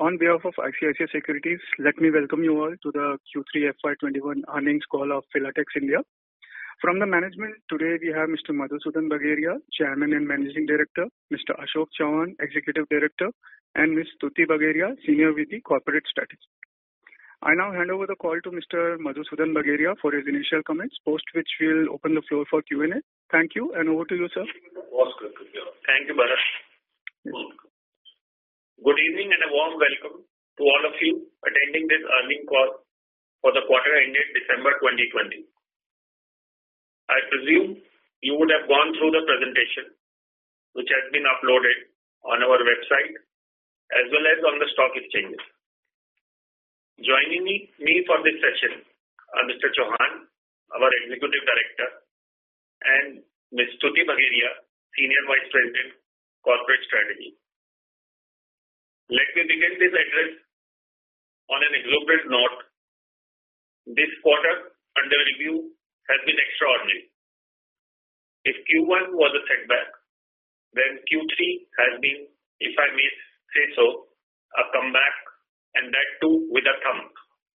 On behalf of ICICI Securities, let me welcome you all to the Q3 FY21 earnings call of Philatex India. From the management, today we have Mr. Madhusudan Bagaria, Chairman and Managing Director, Mr. Ashok Chauhan, Executive Director, and Ms. Stuti Bagaria, Senior VP Corporate Strategy. I now hand over the call to Mr. Madhusudan Bagaria for his initial comments, post which we'll open the floor for Q&A. Thank you, and over to you, sir. Thank you, Bharat. Good evening and a warm welcome to all of you attending this earnings call for the quarter ended December 2020. I presume you would have gone through the presentation which has been uploaded on our website as well as on the stock exchanges. Joining me for this session are Mr. Chauhan, our Executive Director, and Ms. Stuti Bagaria, Senior Vice President, Corporate Strategy. Let me begin this address on an exuberant note. This quarter under review has been extraordinary. If Q1 was a setback, then Q3 has been, if I may say so, a comeback, and that too with a thump.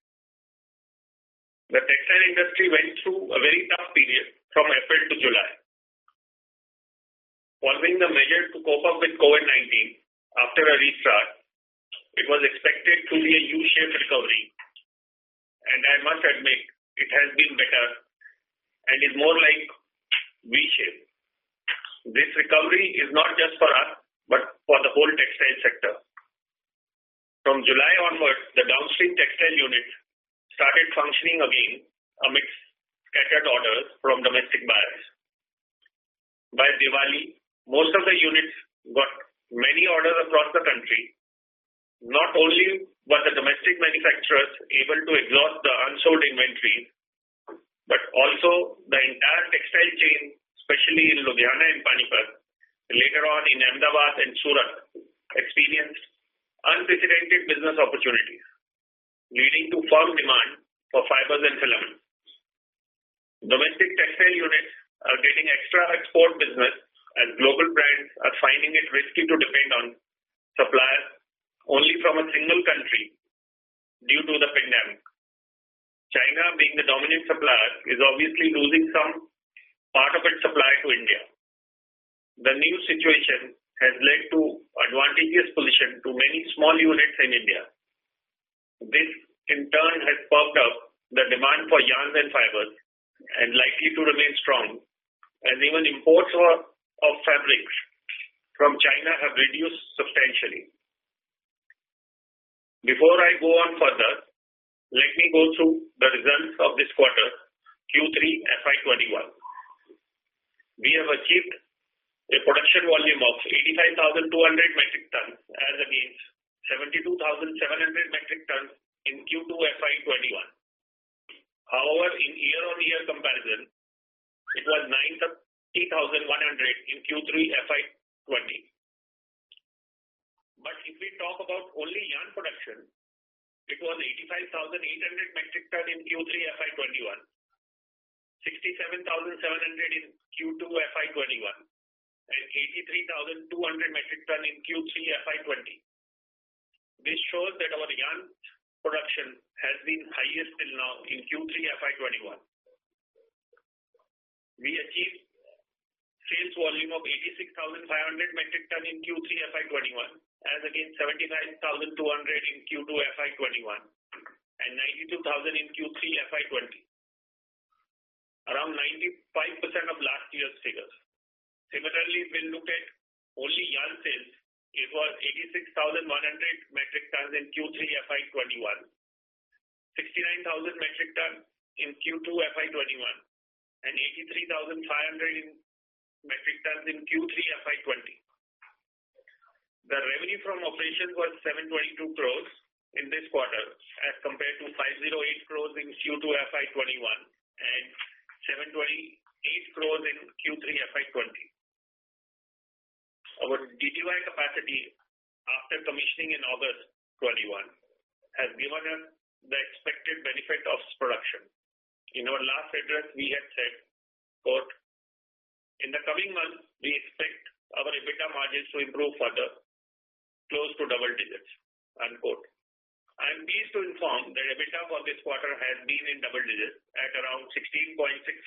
The textile industry went through a very tough period from April to July. Following the measures to cope up with COVID-19, after a restart, it was expected to be a U-shaped recovery, and I must admit it has been better and is more like V-shape. This recovery is not just for us, but for the whole textile sector. From July onwards, the downstream textile units started functioning again amidst scattered orders from domestic buyers. By Diwali, most of the units got many orders across the country. Not only were the domestic manufacturers able to exhaust the unsold inventories, but also the entire textile chain, especially in Ludhiana and Panipat, later on in Ahmedabad and Surat, experienced unprecedented business opportunities, leading to firm demand for fibers and filaments. Domestic textile units are getting extra export business as global brands are finding it risky to depend on suppliers only from a single country due to the pandemic. China, being the dominant supplier, is obviously losing some part of its supply to India. The new situation has led to advantageous position to many small units in India. This in turn has perked up the demand for yarns and fibers and likely to remain strong as even imports of fabrics from China have reduced substantially. Before I go on further, let me go through the results of this quarter, Q3 FY21. We have achieved a production volume of 85,200 metric tons as against 72,700 metric tons in Q2 FY21. However, in year-on-year comparison, it was 90,100 in Q3 FY20. But if we talk about only yarn production, it was 85,800 metric ton in Q3 FY21, 67,700 in Q2 FY21, and 83,200 metric ton in Q3 FY20. This shows that our yarn production has been highest till now in Q3 FY21. We achieved sales volume of 86,500 metric ton in Q3 FY21 as against 75,200 in Q2 FY21 and 92,000 in Q3 FY20. Around 95% of last year's figures. Similarly, if we look at only yarn sales, it was 86,100 metric tons in Q3 FY21, 69,000 metric tons in Q2 FY21, and 83,500 in metric tons in Q3 FY20. The revenue from operations was 722 crores in this quarter as compared to 508 crores in Q2 FY21 and 728 crores in Q3 FY20. Our DTY capacity after commissioning in August 21 has given us the expected benefit of production. In our last address, we had said, quote, in the coming months, we expect our EBITDA margins to improve further, close to double digits. unquote. I am pleased to inform that EBITDA for this quarter has been in double digits at around 16.65%.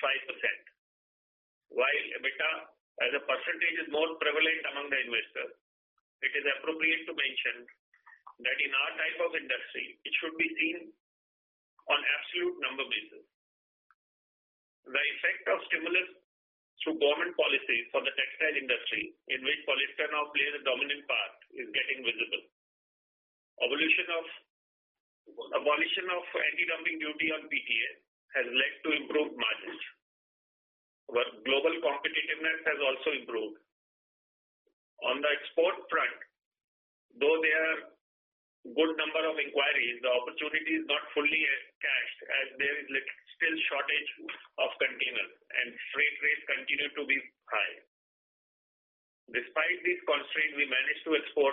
While EBITDA as a percentage is more prevalent among the investors, it is appropriate to mention that in our type of industry, it should be seen on absolute number basis. The effect of stimulus through government policies for the textile industry, in which polyester now plays a dominant part, is getting visible. Abolition of anti-dumping duty on PTA has led to improved margins. Our global competitiveness has also improved. On the export front, though there are good number of inquiries, the opportunity is not fully cashed as there is still shortage of containers and freight rates continue to be high. Despite these constraints, we managed to export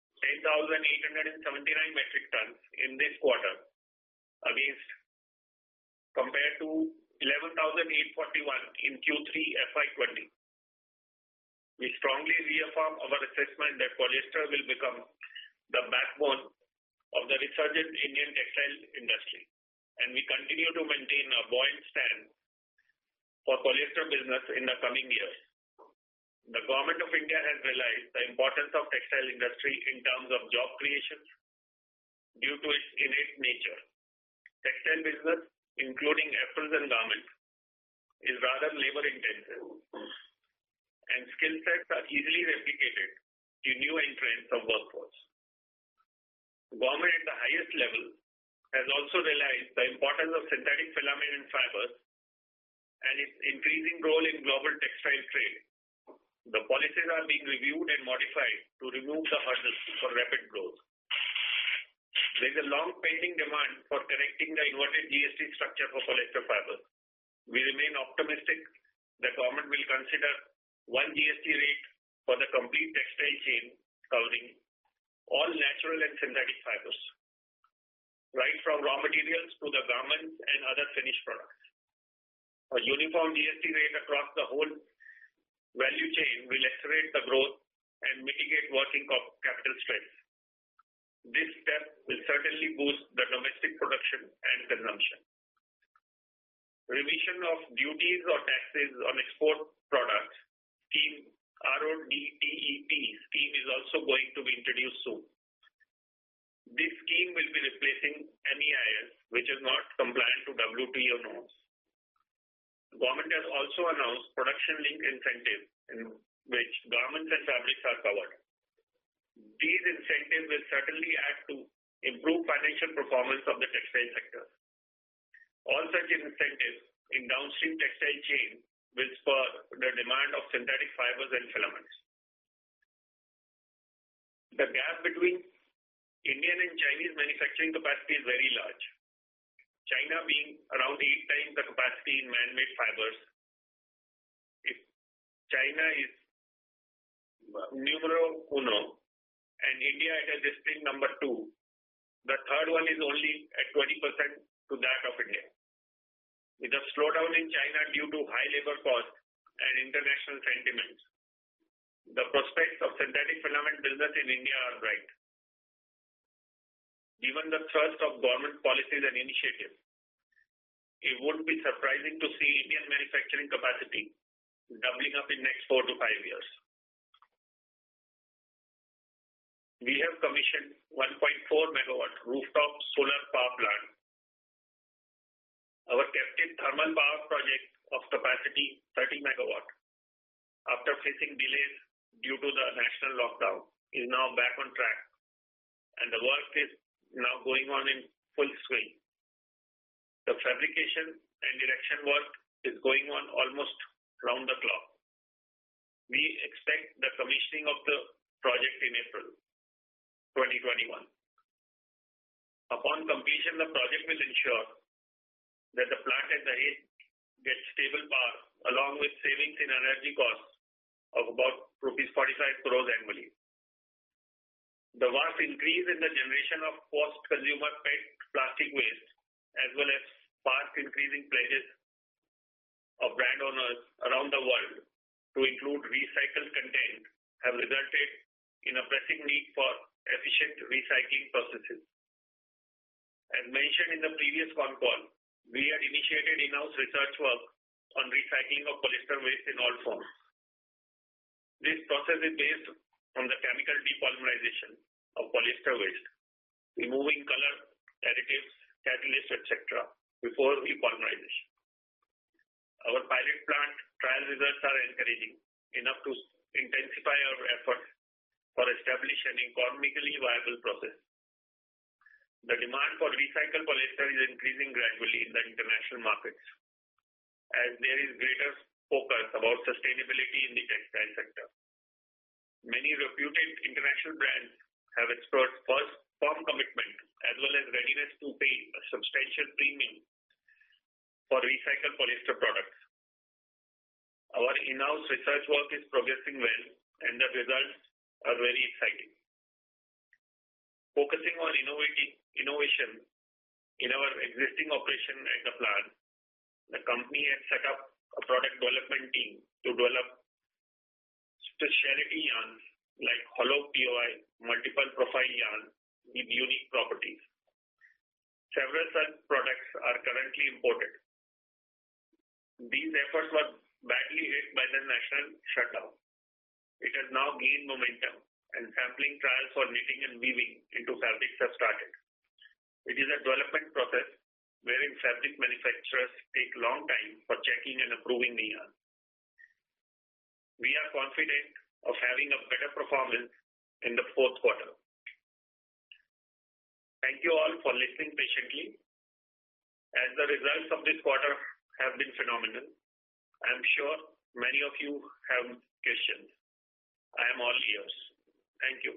10,879 metric tons in this quarter against compared to 11,841 in Q3 FY20. We strongly reaffirm our assessment that polyester will become the backbone of the resurgent Indian textile industry, and we continue to maintain a buoyant stand for polyester business in the coming years. The Government of India has realized the importance of textile industry in terms of job creation due to its innate nature. Textile business, including aprons and garments, is rather labor intensive, and skill sets are easily replicated to new entrants of workforce. Government at the highest level has also realized the importance of synthetic filament and fibers and its increasing role in global textile trade. The policies are being reviewed and modified to remove the hurdles for rapid growth. There is a long pending demand for correcting the inverted GST structure for polyester fibers. We remain optimistic that government will consider one GST rate for the complete textile chain covering all natural and synthetic fibers, right from raw materials to the garments and other finished products. A uniform GST rate across the whole value chain will accelerate the growth and mitigate working capital stress. This step will certainly boost the domestic production and consumption. Revision of duties or taxes on export products scheme, RODTEP scheme, is also going to be introduced soon. This scheme will be replacing MEIS, which is not compliant to WTO norms. Government has also announced production-linked incentives in which garments and fabrics are covered. These incentives will certainly add to improve financial performance of the textile sector. All such incentives in downstream textile chain will spur the demand of synthetic fibers and filaments. The gap between Indian and Chinese manufacturing capacity is very large. China being around 8 times the capacity in man-made fibers. If China is numero uno and India at a distinct number 2, the third one is only at 20% to that of India. With a slowdown in China due to high labor costs and international sentiments, the prospects of synthetic filament business in India are bright. Given the thrust of government policies and initiatives, it wouldn't be surprising to see Indian manufacturing capacity doubling up in next 4 to 5 years. We have commissioned 1.4 megawatt rooftop solar power plant. Our captive thermal power project of capacity 30 megawatt, after facing delays due to the national lockdown, is now back on track, and the work is now going on in full swing. The fabrication and erection work is going on almost round the clock. We expect the commissioning of the project in April 2021. Upon completion, the project will ensure that the plant at Dahej gets stable power along with savings in energy costs of about rupees 45 crores annually. The vast increase in the generation of post-consumer PET plastic waste, as well as fast increasing pledges of brand owners around the world to include recycled content, have resulted in a pressing need for efficient recycling processes. As mentioned in the previous con call, we had initiated in-house research work on recycling of polyester waste in all forms. This process is based on the chemical depolymerization of polyester waste, removing color, additives, catalysts, etc. before repolymerization. Our pilot plant trial results are encouraging enough to intensify our efforts for establishing an economically viable process. The demand for recycled polyester is increasing gradually in the international markets as there is greater focus about sustainability in the textile sector. Many reputed international brands have expressed firm commitment as well as readiness to pay a substantial premium for recycled polyester products. Our in-house research work is progressing well and the results are very exciting. Focusing on innovation in our existing operation at the plant, the company has set up a product development team to develop specialty yarns like hollow POI, multiple profile yarn with unique properties. Several such products are currently imported. These efforts were badly hit by the national shutdown. It has now gained momentum and sampling trials for knitting and weaving into fabrics have started. It is a development process wherein fabric manufacturers take long time for checking and approving the yarn. We are confident of having a better performance in the fourth quarter. Thank you all for listening patiently. As the results of this quarter have been phenomenal, I am sure many of you have questions. I am all ears. Thank you.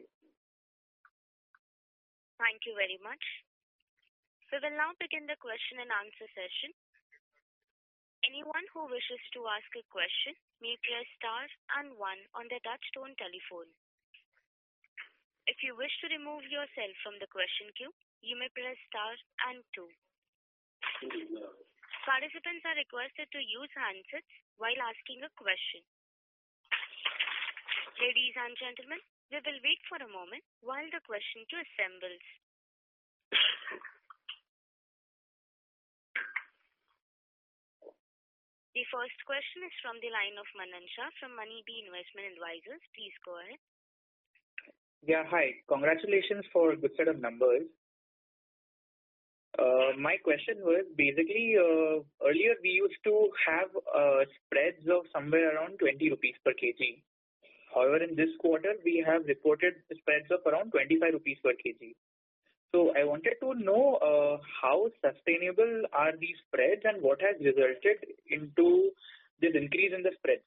Thank you very much. We will now begin the question and answer session. Anyone who wishes to ask a question may press star and 1 on their touch-tone telephone. If you wish to remove yourself from the question queue, you may press star and 2. Participants are requested to use handsets while asking a question. Ladies and gentlemen, we will wait for a moment while the question queue assembles. The first question is from the line of Manan Shah from Moneybee Investment Advisors. Please go ahead. Yeah, hi. Congratulations for a good set of numbers. My question was basically earlier we used to have spreads of somewhere around 20 rupees per kg. However, in this quarter we have reported spreads of around 25 rupees per kg. So I wanted to know how sustainable are these spreads and what has resulted into this increase in the spreads.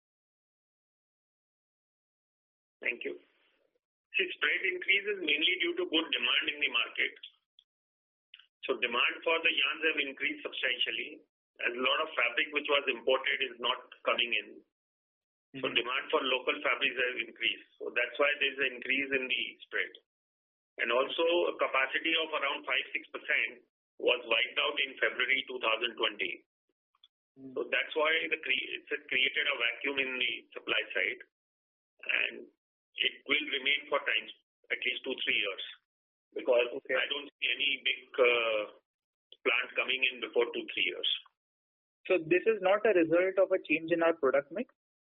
Thank you. See, spread increase is mainly due to good demand in the market. So demand for the yarns have increased substantially as a lot of fabric which was imported is not coming in. So demand for local fabrics has increased. So that's why there's an increase in the spread. And also a capacity of around 5-6% was wiped out in February 2020. So that's why it's created a vacuum in the supply side and it will remain for times at least 2-3 years because I don't see any big plant coming in before 2-3 years. So this is not a result of a change in our product mix?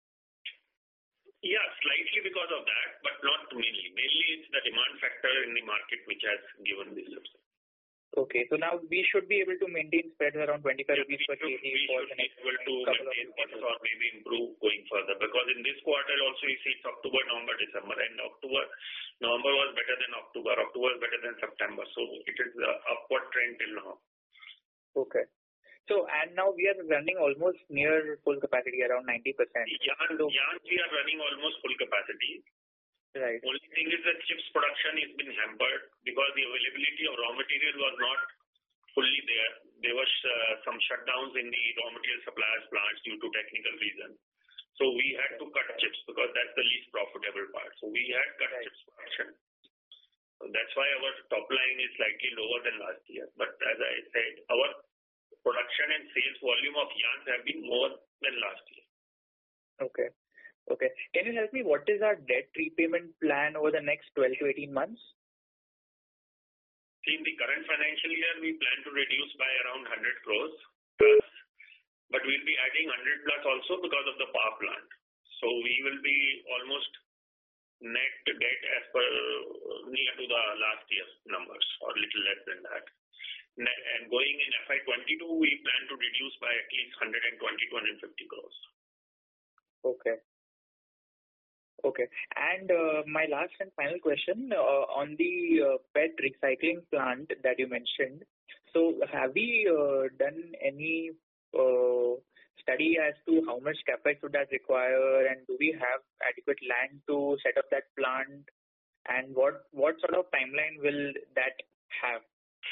Yeah, slightly because of that, but not mainly. Mainly it's the demand factor in the market which has given this subsidy. Okay, so now we should be able to maintain spreads around 25 rupees per kg for the next couple of quarters or maybe improve going further because in this quarter also you see it's October, November, December and November was better than October was better than September. So it is an upward trend till now. Okay. So, and now we are running almost near full capacity, around 90%. Yarns we are running almost full capacity. Right. Only thing is that chips production has been hampered because the availability of raw material was not fully there. There was some shutdowns in the raw material suppliers plants due to technical reasons. So we had to cut chips because that's the least profitable part. So we had cut chips production. So that's why our top line is slightly lower than last year. But as I said, our production and sales volume of yarns have been more than last year. Okay. Okay. Can you help me? What is our debt repayment plan over the next 12 to 18 months? See, in the current financial year, we plan to reduce by around 100 crores plus, but we'll be adding 100 plus also because of the power plant. So we will be almost net debt as per near to the last year's numbers or little less than that. And going in FY22, we plan to reduce by at least 120 to 150 crores. Okay. Okay. And my last and final question on the PET recycling plant that you mentioned. So have we done any study as to how much capex would that require, and do we have adequate land to set up that plant, and what sort of timeline will that have?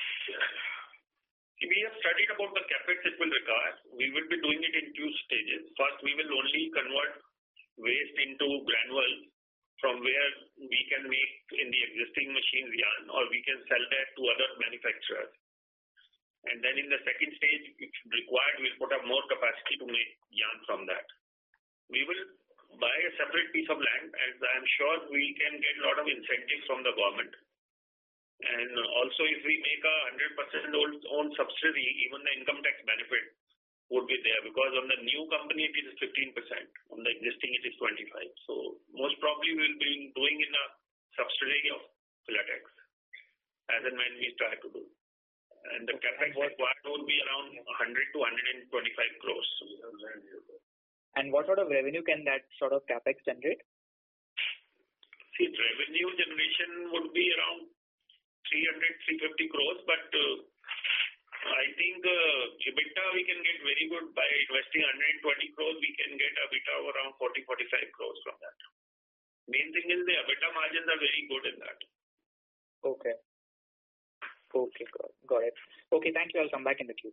We have studied about the capex it will require. We will be doing it in two stages. First, we will only convert waste into granules from where we can make in the existing machines yarn, or we can sell that to other manufacturers. And then in the second stage, if required, we'll put up more capacity to make yarn from that. We will buy a separate piece of land, and I'm sure we can get a lot of incentives from the government. And also, if we make a 100% own subsidiary, even the income tax benefit would be there, because on the new company it is 15%, on the existing it is 25%. So most probably we will be doing in a subsidiary of Filatex as and when we try to do. And the capex required would be around 100 to 125 crores. And what sort of revenue can that sort of capex generate? See, revenue generation would be around 300, 350 crores, but I think EBITDA we can get very good by investing 120 crores. We can get EBITDA of around 40, 45 crores from that. Main thing is the EBITDA margins are very good in that. Okay. Okay, got it. Okay, thank you. I'll come back in the queue.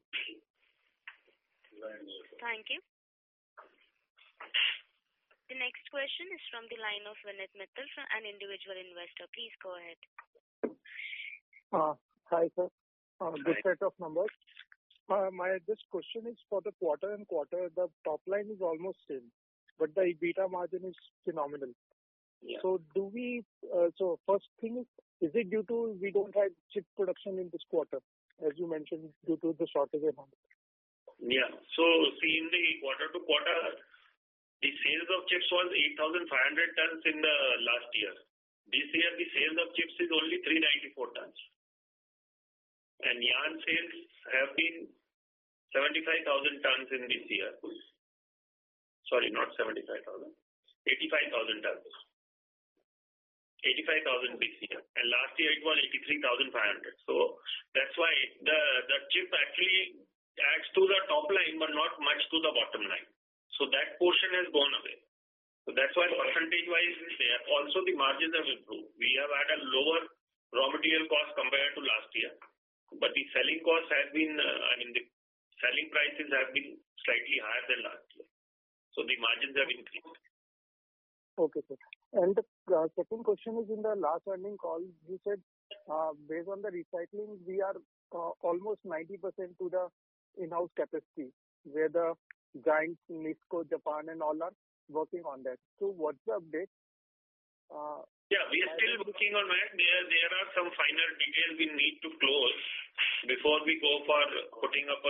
Thank you. The next question is from the line of Vinit Mittal, an individual investor. Please go ahead. Hi, sir. Good set of numbers. This question is for the quarter and quarter. The top line is almost same, but the EBITDA margin is phenomenal. Yeah. So so first thing is it due to we don't have chip production in this quarter, as you mentioned, due to the shortage and all? Yeah. So see, in the quarter to quarter, the sales of chips was 8,500 tons in the last year. This year, the sales of chips is only 394 tons. And yarn sales have been 75,000 tons in this year. Sorry, not 75,000. 85,000 tons. 85,000 this year. And last year it was 83,500. So that's why the chip actually adds to the top line, but not much to the bottom line. So that portion has gone away. So that's why percentage-wise is there. Also, the margins have improved. We have had a lower raw material cost compared to last year. But the selling costs have been, the selling prices have been slightly higher than last year. So the margins have increased. Okay, sir. And the second question is, in the last earnings call, you said based on the recycling, we are almost 90% to the in-house capacity, where the giants, NISCO, Japan and all are working on that. So what's the update? Yeah, we are still working on that. There are some finer details we need to close before we go for putting up a...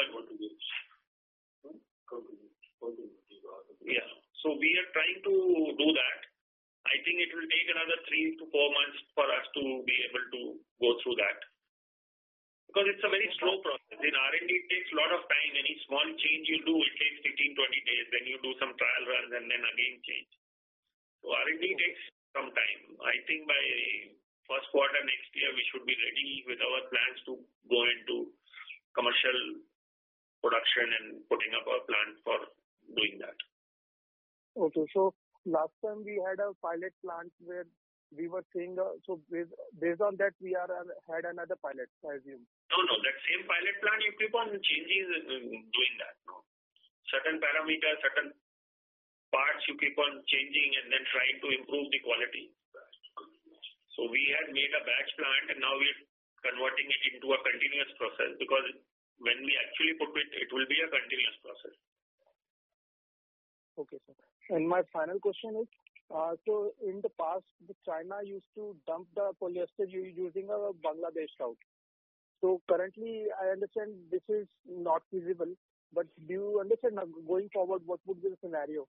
Yeah, so we are trying to do that. I think it will take another 3 to 4 months for us to be able to go through that. Because it's a very slow process. In R&D, it takes a lot of time. Any small change you do, it takes 15, 20 days. Then you do some trial runs and then again change. So R&D takes some time. I think by first quarter next year, we should be ready with our plans to go into commercial production and putting up a plant for doing that. Okay, so last time we had a pilot plant where we were saying, so based on that, we had another pilot, I assume. No, that same pilot plant, you keep on changing, doing that. No? Certain parameters, certain parts you keep on changing and then trying to improve the quality. So we had made a batch plant and now we're converting it into a continuous process, because when we actually put it, it will be a continuous process. Okay, sir. And my final question is, so in the past, China used to dump the polyester using a Bangladesh route. So currently, I understand this is not feasible. But do you understand now, going forward, what would be the scenario?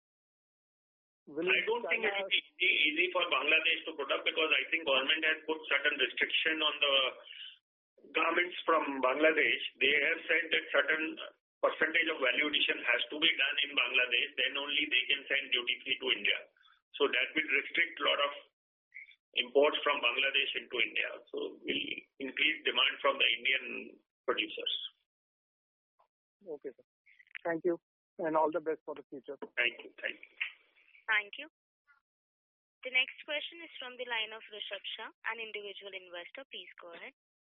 I don't think it will be easy for Bangladesh to put up, because I think government has put certain restriction on the garments from Bangladesh. They have said that certain percentage of value addition has to be done in Bangladesh, then only they can send duty free to India. So that will restrict a lot of imports from Bangladesh into India. So will increase demand from the Indian producers. Okay, sir. Thank you. And all the best for the future. Thank you. Thank you. Thank you. The next question is from the line of Rishabh Shah, an individual investor. Please go ahead.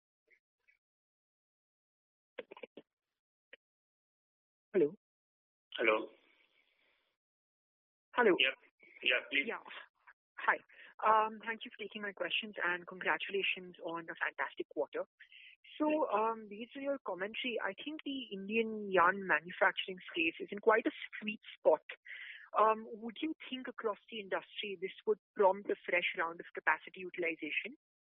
Hello. Hello. Hello. Yeah, please. Yeah. Hi. Thank you for taking my questions and congratulations on a fantastic quarter. So, based on your commentary, I think the Indian yarn manufacturing space is in quite a sweet spot. Would you think across the industry this would prompt a fresh round of capacity utilization?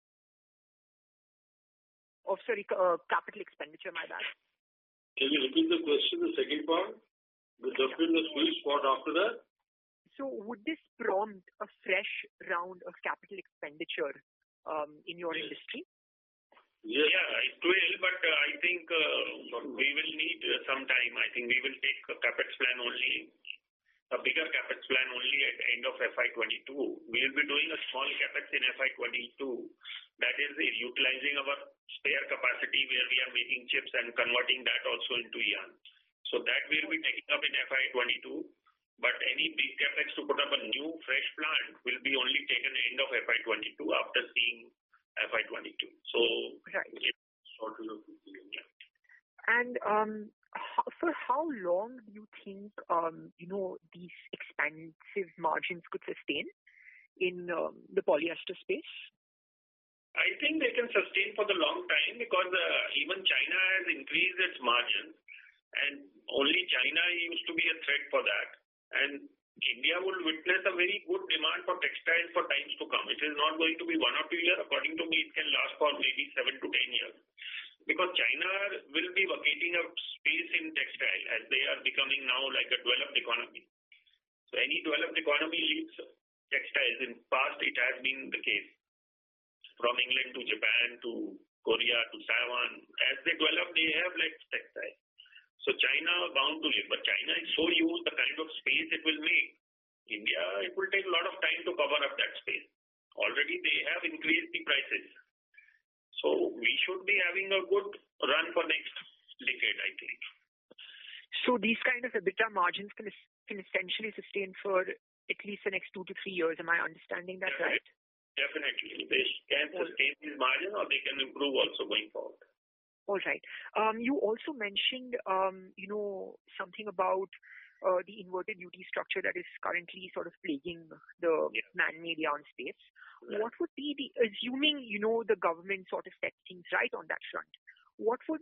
Oh, sorry, capital expenditure, my bad. Can you repeat the question, the second part? The definitely the sweet spot after that? So would this prompt a fresh round of capital expenditure in your industry? Yes. Yeah, it will, but I think we will need some time. I think we will take a capex plan only, a bigger capex plan only at the end of FY22. We will be doing a small capex in FY22. That is utilizing our spare capacity where we are making chips and converting that also into yarn. So that will be taken up in FY22. But any big capex to put up a new fresh plant will be only taken end of FY22 after seeing FY22. So, right. Yeah. And for how long do you think these expensive margins could sustain in the polyester space? I think they can sustain for the long time, because even China has increased its margins, and only China used to be a threat for that. And India will witness a very good demand for textiles for times to come. It is not going to be 1 or 2 years. According to me, it can last for maybe 7 to 10 years. Because China will be vacating a space in textile as they are becoming now like a developed economy. So any developed economy leaves textiles. In past, it has been the case. From England to Japan to Korea to Taiwan, as they develop, they have left textile. So China bound to live, but China is so huge, the kind of space it will make. India, it will take a lot of time to cover up that space. Already they have increased the prices. So we should be having a good run for next decade, I think. So these kind of EBITDA margins can essentially sustain for at least the next 2 to 3 years. Am I understanding that right? Definitely. They can sustain these margins, or they can improve also going forward. All right. You also mentioned, something about the inverted duty structure that is currently sort of plaguing the man-made yarn space. Yeah. What would be assuming the government sort of sets things right on that front? What would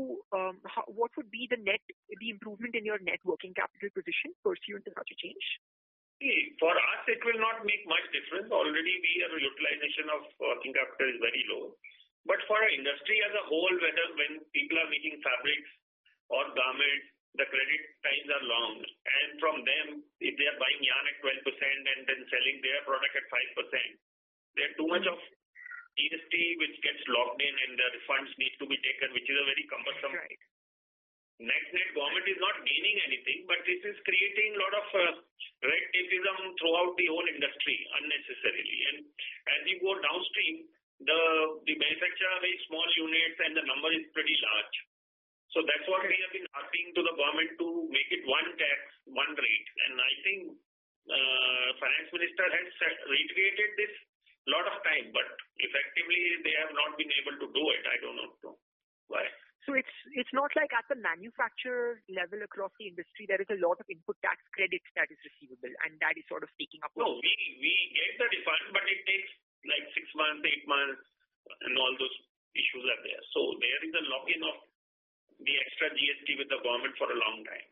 be the improvement in your net working capital position pursuant to such a change? For us, it will not make much difference. Already, our utilization of working capital is very low. But for our industry as a whole, when people are making fabrics or garments, the credit times are long. And from them, if they are buying yarn at 12% and then selling their product at 5%, there's too much of GST which gets locked in, and the refunds need to be taken, which is a very cumbersome. Right. Net government is not gaining anything, but this is creating a lot of red tapeism throughout the whole industry unnecessarily. And as you go downstream, the manufacturer are very small units and the number is pretty large. So that's what we have been asking to the government to make it one tax, one rate. And I think finance minister has reiterated this a lot of time, but effectively they have not been able to do it. I don't know why. So it's not like at the manufacturer level across the industry there is a lot of input tax credits that is receivable, and that is sort of taking up. No, we get the refund, but it takes like 6 months, 8 months, and all those issues are there. So there is a lock-in of the extra GST with the government for a long time.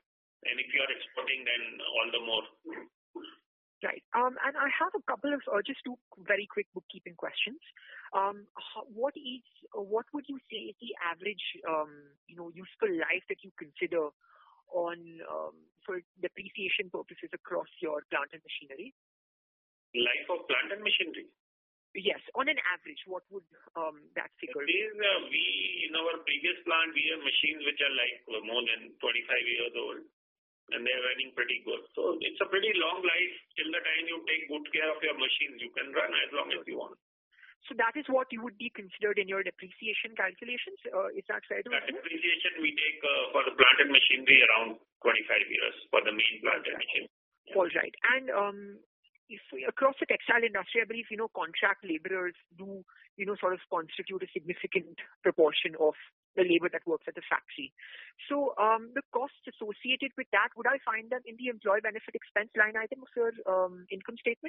And if you are exporting, then all the more. Right. And I have a couple of just two very quick bookkeeping questions. What would you say is the average useful life that you consider on for depreciation purposes across your plant and machinery? Life of plant and machinery? Yes, on an average, what would that figure be? In our previous plant, we have machines which are like more than 25 years old, and they're running pretty good. So it's a pretty long life. Till the time you take good care of your machines, you can run as long as you want. So that is what you would be considered in your depreciation calculations? Is that fair to say? Depreciation we take for the plant and machinery around 25 years for the main plant and machinery. Yeah. All right. And if across the textile industry, I believe, contract laborers do, sort of constitute a significant proportion of the labor that works at the factory. So the costs associated with that, would I find them in the employee benefit expense line item of your income statement?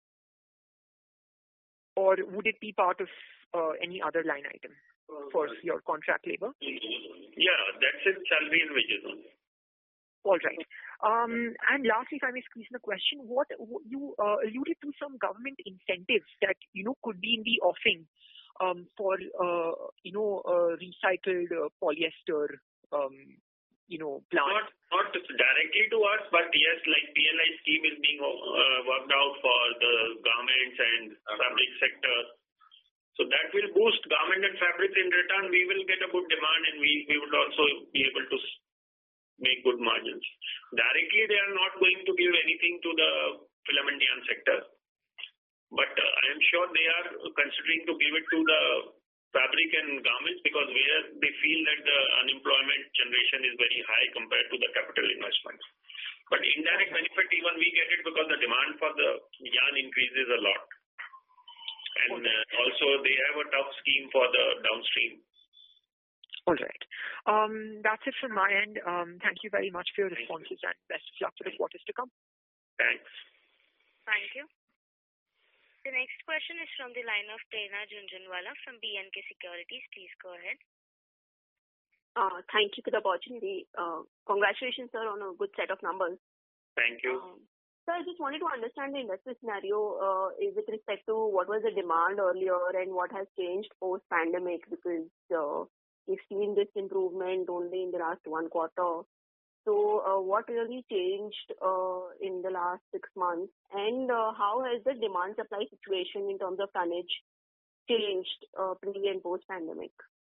Or would it be part of any other line item for your contract labor? Yeah, that's in salary and wages only. All right. And lastly, if I may squeeze in a question, what you alluded to some government incentives that could be in the offing for recycled polyester plant. Not directly to us, but yes, like PLI scheme is being worked out for the garments and fabric sector. So that will boost garment and fabrics. In return, we will get a good demand, and we would also be able to make good margins. Directly, they are not going to give anything to the filament yarn sector, but I am sure they are considering to give it to the fabric and garments, because where they feel that the unemployment generation is very high compared to the capital investment. But indirect benefit, even we get it because the demand for the yarn increases a lot. And also they have a tough scheme for the downstream. All right. That's it from my end. Thank you very much for your responses and best of luck for the quarters to come. Thanks. Thank you. The next question is from the line of Prerna Jhunjhunwala from B&K Securities. Please go ahead. Thank you for the opportunity. Congratulations, sir, on a good set of numbers. Thank you. Sir, I just wanted to understand the industry scenario with respect to what was the demand earlier and what has changed post-pandemic, because we've seen this improvement only in the last one quarter. So what really changed in the last 6 months, and how has the demand-supply situation in terms of tonnage changed pre- and post-pandemic?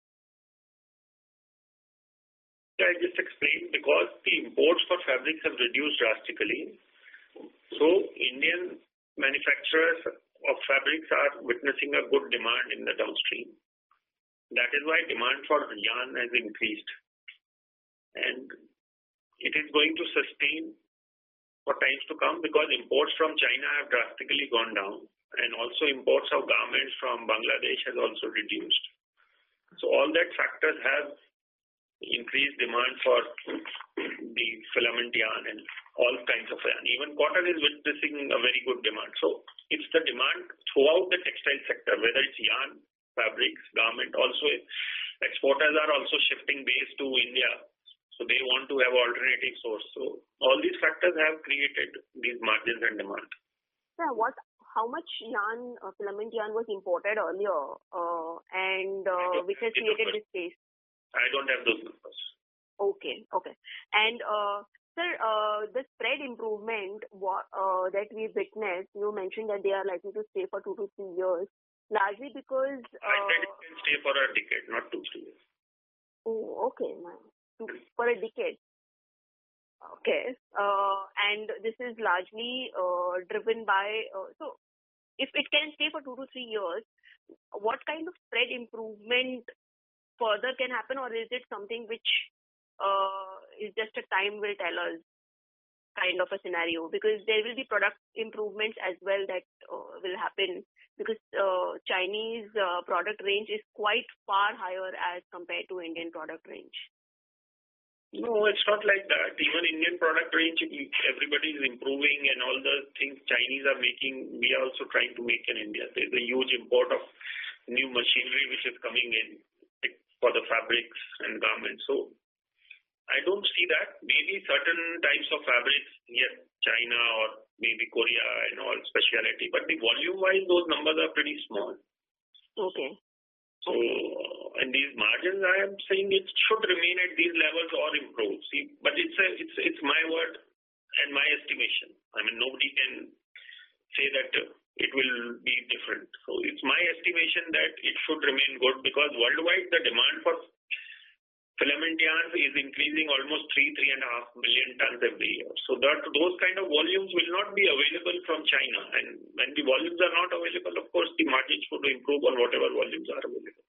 I just explained, because the imports for fabrics have reduced drastically. So Indian manufacturers of fabrics are witnessing a good demand in the downstream. That is why demand for yarn has increased. And it is going to sustain for times to come, because imports from China have drastically gone down, and also imports of garments from Bangladesh has also reduced. So all that factors have increased demand for the filament yarn and all kinds of yarn. Even cotton is witnessing a very good demand. So it's the demand throughout the textile sector, whether it's yarn, fabrics, garment. Also, exporters are also shifting base to India. So they want to have alternative source. So all these factors have created these margins and demand. Sir, how much yarn, filament yarn was imported earlier, and which has created this space? I don't have those numbers. Okay. And sir, the spread improvement that we witnessed, you mentioned that they are likely to stay for 2 to 3 years, largely because... I said it can stay for a decade, not 2 to 3 years. Oh, okay. For a decade. Okay. And this is largely driven by... so, if it can stay for 2 to 3 years, what kind of spread improvement further can happen, or is it something which is just a time will tell us kind of a scenario? Because there will be product improvements as well that will happen, because Chinese product range is quite far higher as compared to Indian product range. No, it's not like that. Even Indian product range, everybody is improving, and all the things Chinese are making, we are also trying to make in India. There's a huge import of new machinery which is coming in for the fabrics and garments. So I don't see that. Maybe certain types of fabrics, yes, China or maybe Korea and all specialty, but the volume-wise, those numbers are pretty small. Okay. So, and these margins, I am saying it should remain at these levels or improve. See, but it's my word and my estimation. I mean, nobody can say that it will be different. So it's my estimation that it should remain good because worldwide the demand for filament yarns is increasing almost 3.5 million tons every year. So that those kind of volumes will not be available from China. And when the volumes are not available, of course, the margins should improve on whatever volumes are available.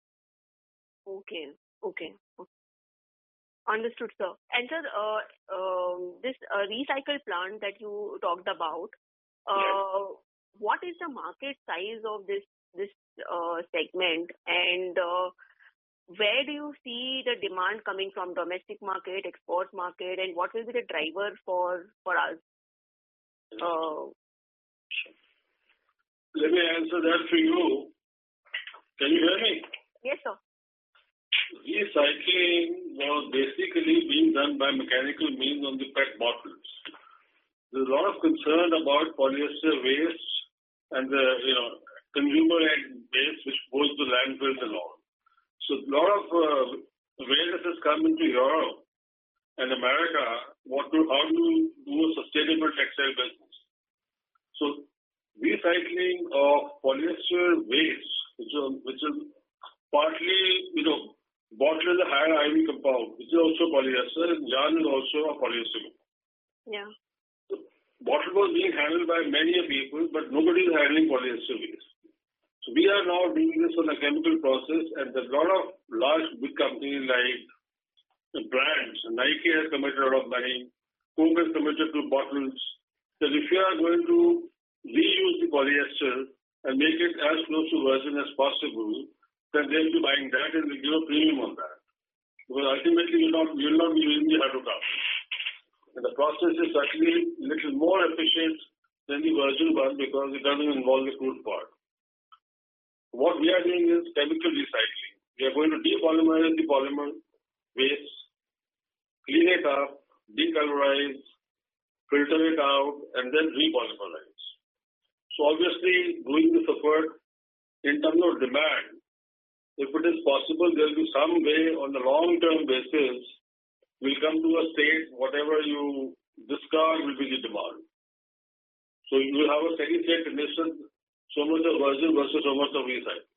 Okay. Understood, sir. And sir, this recycle plant that you talked about, what is the market size of this segment, and where do you see the demand coming from, domestic market, export market, and what will be the driver for us? Let me answer that for you. Can you hear me? Yes, sir. Recycling was basically being done by mechanical means on the PET bottles. There's a lot of concern about polyester waste and the consumer end waste which goes to landfills and all. So a lot of awareness has come into Europe and America how to do a sustainable textile business. So recycling of polyester waste, which is partly, bottle is a higher iron compound, which is also polyester, and yarn is also a polyester. Yeah. So bottle was being handled by many people, but nobody is handling polyester waste. So we are now doing this on a chemical process, and there's a lot of large big companies like brands. Nike has committed a lot of money. Coke has committed to bottles. That if you are going to reuse the polyester and make it as close to virgin as possible, then they'll be buying that and will give a premium on that. Because ultimately you'll not be using the hydrocarbon. And the process is actually a little more efficient than the virgin one because it doesn't involve the crude part. What we are doing is chemical recycling. We are going to depolymerize the polymer waste, clean it up, decolorize, filter it out, and then repolymerize. So obviously, doing this effort in terms of demand, if it is possible, there will be some way on a long-term basis, we'll come to a state, whatever you discard will be the demand. So you will have a steady-state condition, so much of virgin versus so much of recycling.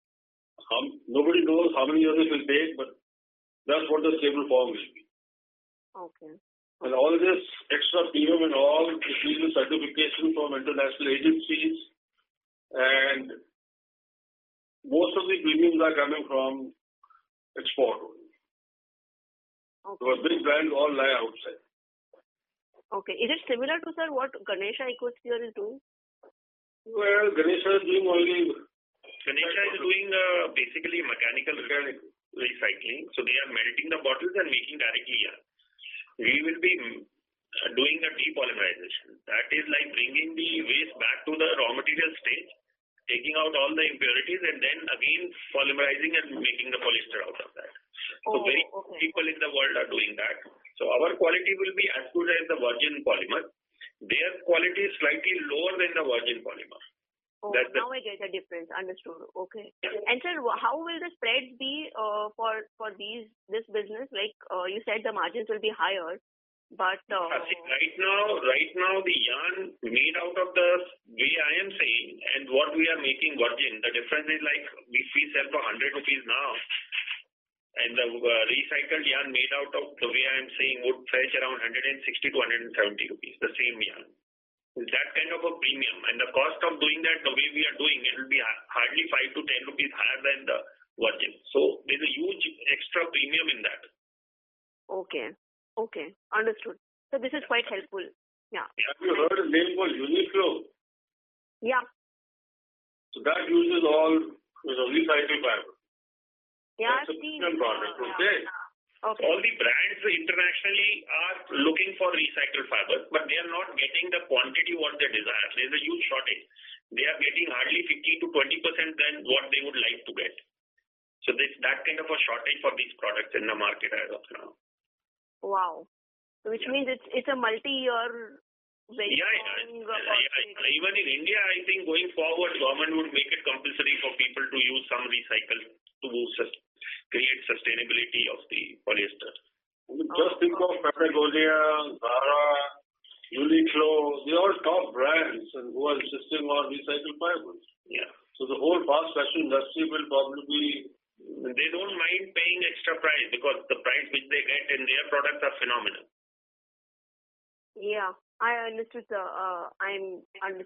Nobody knows how many years it will take, but that's what the stable form will be. Okay. And all this extra premium and all, it needs certification from international agencies, and most of the premiums are coming from export only. Okay. Because big brands all lie outside. Okay. Is it similar to, sir, what Ganesha Ecosphere is doing? Well, Ganesha is doing basically mechanical recycling. So they are melting the bottles and making directly yarn. We will be doing the depolymerization. That is like bringing the waste back to the raw material stage, taking out all the impurities, and then again polymerizing and making the polyester out of that. So very people in the world are doing that. So our quality will be as good as the virgin polymer. Their quality is slightly lower than the virgin polymer. Oh, now I get the difference. Understood. Okay. And sir, how will the spreads be for this business? Like you said, the margins will be higher, but right now the yarn made out of the way I am saying and what we are making virgin, the difference is like we sell for 100 rupees now. And the recycled yarn made out of the way I am saying would fetch around 160 to 170 rupees, the same yarn. That kind of a premium. And the cost of doing that the way we are doing, it will be hardly 5 to 10 rupees higher than the virgin. So there's a huge extra premium in that. Okay. Understood. So this is quite helpful. Yeah. Have you heard a name called Uniqlo? Yeah. So that uses all recycled fiber. Yeah, That's a premium product. Okay. Okay. All the brands internationally are looking for recycled fibers, but they are not getting the quantity what they desire. There's a huge shortage. They are getting hardly 15 to 20% than what they would like to get. So there's that kind of a shortage for these products in the market as of now. Wow. So which means it's a multi-year very strong opportunity. Even in India, I think going forward, government would make it compulsory for people to use some recycle to create sustainability of the polyester. Just think of Patagonia, Zara, Uniqlo, they are all top brands and who are insisting on recycled fibers. Yeah. So the whole fast fashion industry will probably be... They don't mind paying extra price because the price which they get in their products are phenomenal. Yeah, I understood, sir. I'm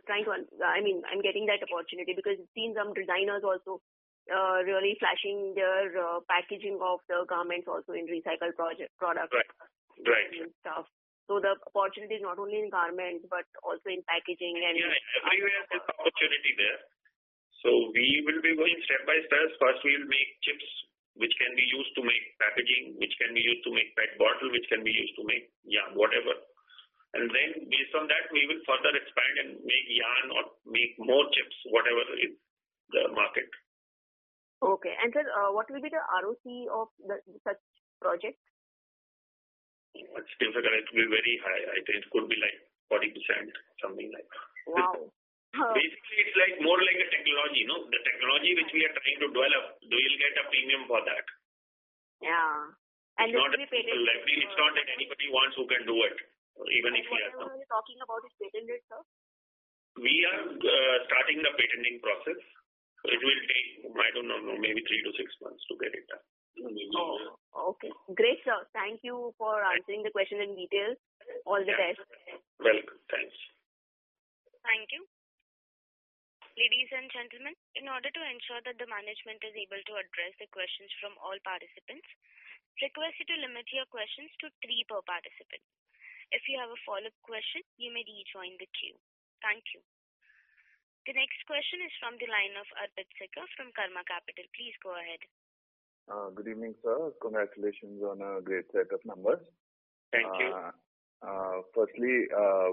getting that opportunity because it seems some designers also really flashing their packaging of the garments also in recycled products. Right. And stuff. So the opportunity is not only in garments but also in packaging and everywhere there's opportunity there. So we will be going step by step. First we will make chips which can be used to make packaging, which can be used to make PET bottle, which can be used to make whatever. And then based on that we will further expand and make yarn or make more chips, whatever is the market. Okay. And sir, what will be the ROC of such project? It's difficult. It will be very high. I think it could be like 40%, something like that. Wow. Basically, it's like more like a technology, no? The technology which we are trying to develop, we will get a premium for that. Yeah. And it's not it's not that anybody wants who can do it, even if we are. What are you talking about is patented, sir? We are starting the patenting process. So it will take, I don't know, maybe 3 to 6 months to get it done. Oh, okay. Great, sir. Thank you for answering the question in detail. All the best. Welcome. Thanks. Thank you. Ladies and gentlemen, in order to ensure that the management is able to address the questions from all participants, request you to limit your questions to 3 per participant. If you have a follow-up question, you may rejoin the queue. Thank you. The next question is from the line of Arpit Sikka from Karma Capital. Please go ahead. Good evening, sir. Congratulations on a great set of numbers. Thank you. Firstly,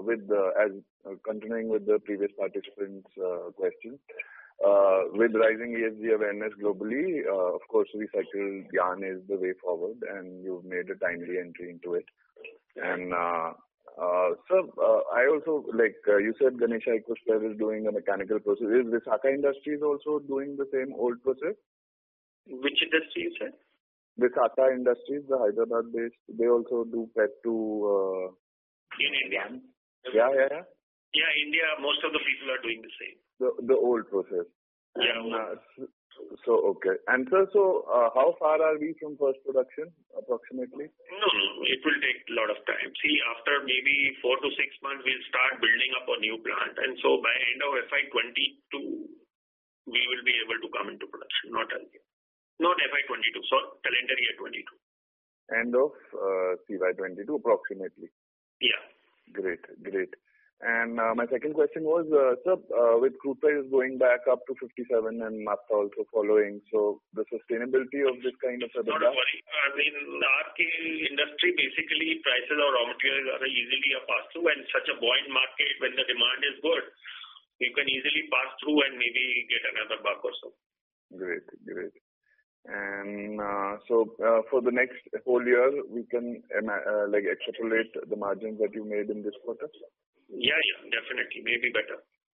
continuing with the previous participants' question, with rising ESG awareness globally, of course, recycled yarn is the way forward, and you've made a timely entry into it. And sir, I also you said Ganesha Ecosphere is doing a mechanical process. Is Visakha Industries also doing the same old process? Which industry you said? Visakha Industries, the Hyderabad-based, they also do PET to... in India? Yeah. Yeah, India, most of the people are doing the same. The old process. Yeah. Okay. And sir, how far are we from first production, approximately? No, it will take a lot of time. See, after maybe 4 to 6 months, we'll start building up a new plant. And so by end of FY22, we will be able to come into production, not earlier. Not FY22, so calendar year 22. End of CY22, approximately. Yeah. Great. And my second question was, sir, with crude prices going back up to 57 and naphtha also following, so the sustainability of this kind of EBITDA? Not a worry. I mean, the RK industry, basically, prices of raw materials are easily a pass-through, and such a buoyant market, when the demand is good, you can easily pass through and maybe get another buck or so. Great. And for the next whole year, we can extrapolate the margins that you made in this quarter? Yeah, definitely. Maybe better.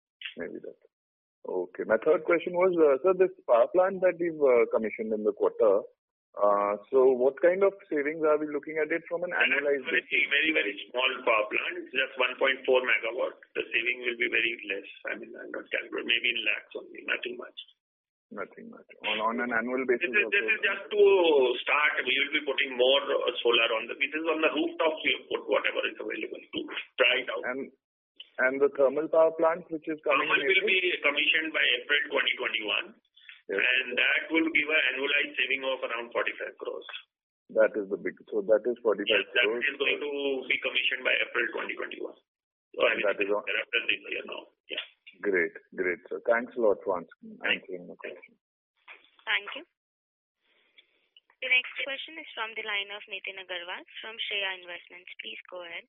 Okay. My third question was, sir, this power plant that we've commissioned in the quarter, so what kind of savings are we looking at it from an annualized basis? Very, very small power plant. It's just 1.4 megawatt. The saving will be very less. I mean, I'm not calculating. Maybe in lakhs only. Nothing much. On an annual basis? This is just to start. We will be putting more solar on the pieces. On the rooftops, we have put whatever is available to try it out. And the thermal power plant, which is coming in April? Will be commissioned by April 2021. Yes. And that will give an annualized saving of around 45 crores. That is so that is 45 crores. That is going to be commissioned by April 2021. So I mean, that is after this year now. Yeah. Great, sir. Thanks a lot for answering the question. Thank you. The next question is from the line of Nitin Agarwal from Shreya Investments. Please go ahead.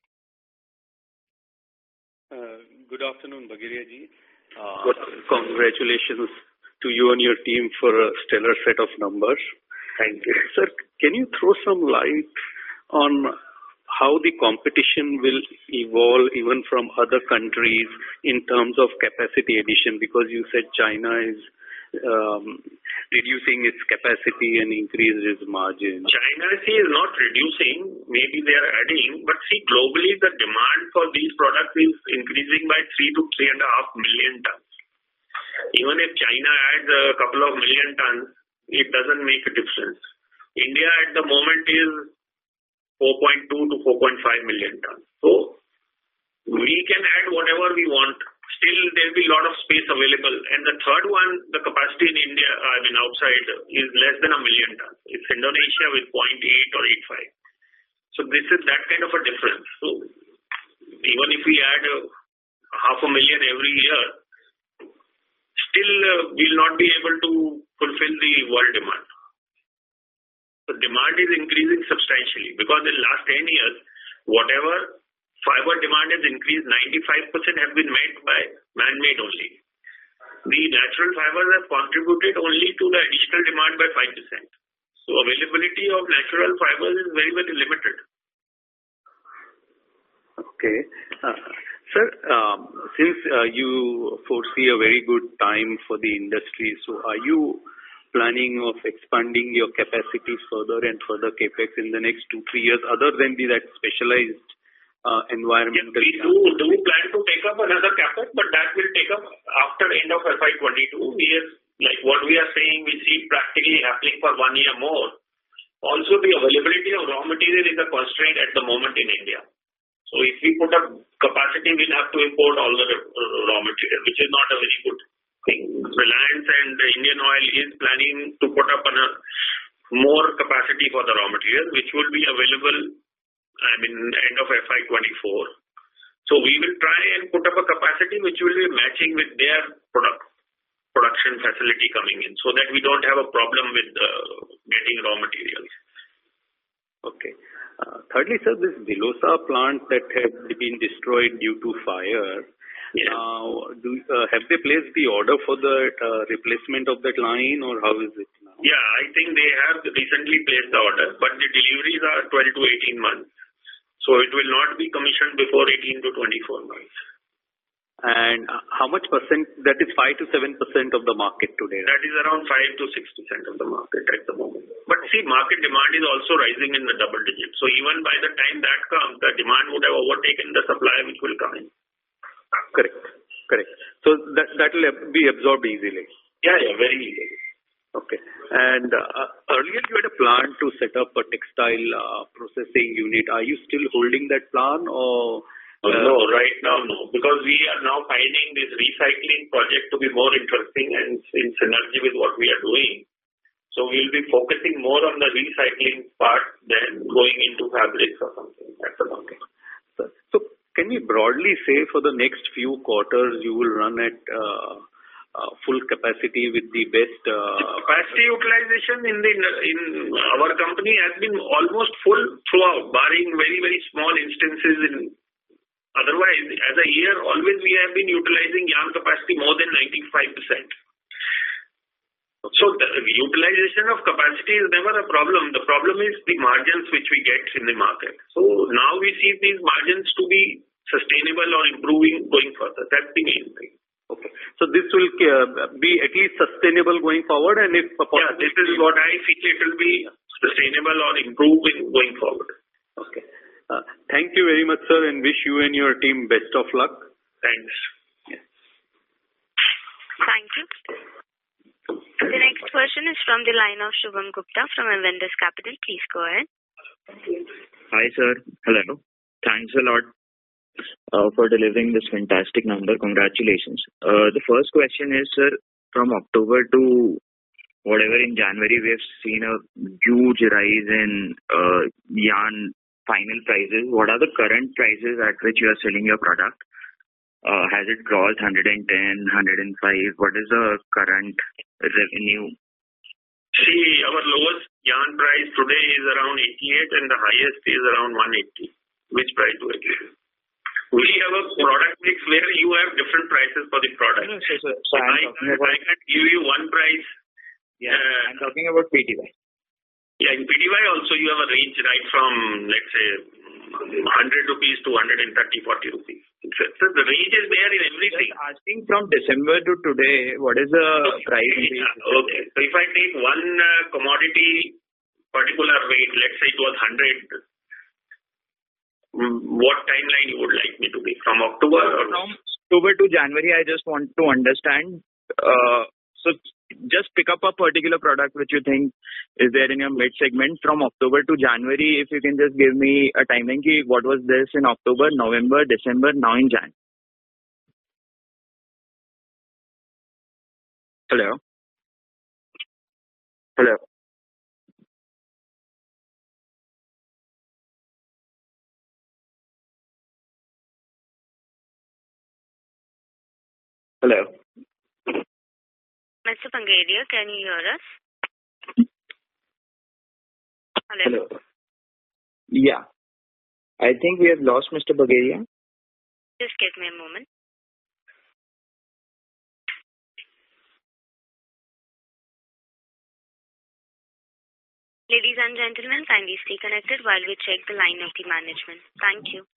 Good afternoon, Bagheria ji. Congratulations to you and your team for a stellar set of numbers. Thank you. Sir, can you throw some light on how the competition will evolve even from other countries in terms of capacity addition, because you said China is reducing its capacity and increase its margin. China is not reducing, maybe they are adding, but see, globally the demand for these products is increasing by 3 to 3.5 million tons. Even if China adds a couple of million tons, it doesn't make a difference. India at the moment is 4.2 to 4.5 million tons. So we can add whatever we want. Still, there will be a lot of space available. And the third one, the capacity in India, outside, is less than 1 million tons. It's Indonesia with 0.8 or 0.85. So this is that kind of a difference. So even if we add 500,000 every year, still we'll not be able to fulfill the world demand. The demand is increasing substantially because in the last 10 years, whatever fiber demand has increased, 95% have been made by man-made only. The natural fibers have contributed only to the additional demand by 5%. So availability of natural fibers is very, very limited. Okay. Sir, since you foresee a very good time for the industry, so are you planning of expanding your capacities further and further capex in the next 2-3 years, other than that specialized environmental? Yes, we do plan to take up another capex, but that will take up after end of FY22. Like what we are saying, we see practically happening for 1 year more. Also, the availability of raw material is a constraint at the moment in India. So if we put up capacity, we'll have to import all the raw material, which is not a very good thing. Reliance and Indian Oil is planning to put up more capacity for the raw material, which will be available end of FY24. So we will try and put up a capacity which will be matching with their production facility coming in, so that we don't have a problem with getting raw materials. Okay. Thirdly, sir, this Vilosa plant that has been destroyed due to fire, have they placed the order for the replacement of that line, or how is it now? Yeah, I think they have recently placed the order, but the deliveries are 12 to 18 months. So it will not be commissioned before 18 to 24 months. And how much percent? That is 5 to 7% of the market today. That is around 5 to 6% of the market at the moment. But see, market demand is also rising in the double digits. So even by the time that comes, the demand would have overtaken the supply which will come in. Correct. So that will be absorbed easily. Yeah, very easily. Okay. And earlier you had a plan to set up a textile processing unit. Are you still holding that plan, or? No, right now no, because we are now finding this recycling project to be more interesting and in synergy with what we are doing. So we'll be focusing more on the recycling part than going into fabrics or something at the moment. So can we broadly say for the next few quarters you will run at full capacity with the best? Capacity utilization in our company has been almost full throughout, barring very, very small instances. Otherwise, as a year, always we have been utilizing yarn capacity more than 95%. So the utilization of capacity is never a problem. The problem is the margins which we get in the market. So now we see these margins to be sustainable or improving going further. That's the main thing. Okay. So this will be at least sustainable going forward, and if possible, this is what I feel it will be sustainable or improving going forward. Okay. Thank you very much, sir, and wish you and your team best of luck. Thanks. Yes. Thank you. The next question is from the line of Shubham Gupta from Avendus Capital. Please go ahead. Hi, sir. Hello. Thanks a lot for delivering this fantastic number. Congratulations. The first question is, sir, from October to whatever in January, we have seen a huge rise in yarn final prices. What are the current prices at which you are selling your product? Has it crossed 110, 105? What is the current revenue? See, our lowest yarn price today is around 88 and the highest is around 180. Which price do I give you? We have a product mix where you have different prices for the product. No, so I can't give you one price. Yeah, I'm talking about PTY. Yeah, in PTY also you have a range right from, let's say, 100 rupees to 130, 40 rupees. So the range is there in everything. Just asking from December to today, what is the price increase? Okay. So if I take one commodity particular rate, let's say it was 100, what timeline you would like me to be? From October? From October to January, I just want to understand. So just pick up a particular product which you think is there in your mid segment from October to January. If you can just give me a timeline, what was this in October, November, December, now in Jan? Hello? Hello? Hello? Mr. Bangaria, can you hear us? Hello? Hello? Yeah. I think we have lost Mr. Bagaria. Just give me a moment. Ladies and gentlemen, kindly stay connected while we check the line of the management. Thank you.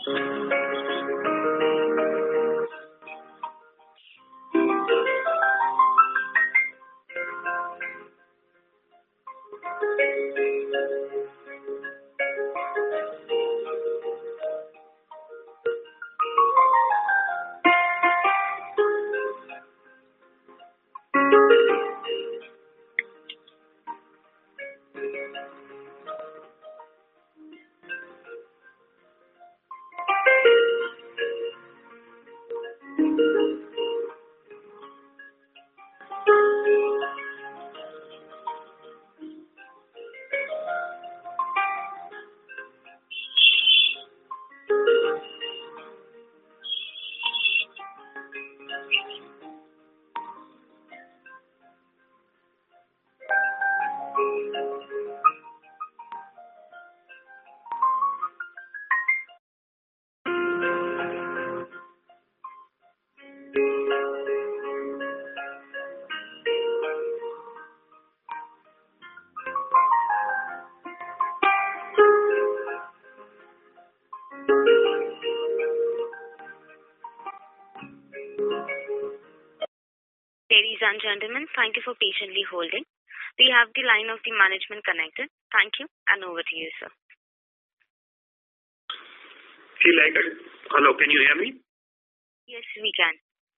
Ladies and gentlemen, thank you for patiently holding. We have the line of the management connected. Thank you, and over to you, sir. Hello, can you hear me? Yes, we can.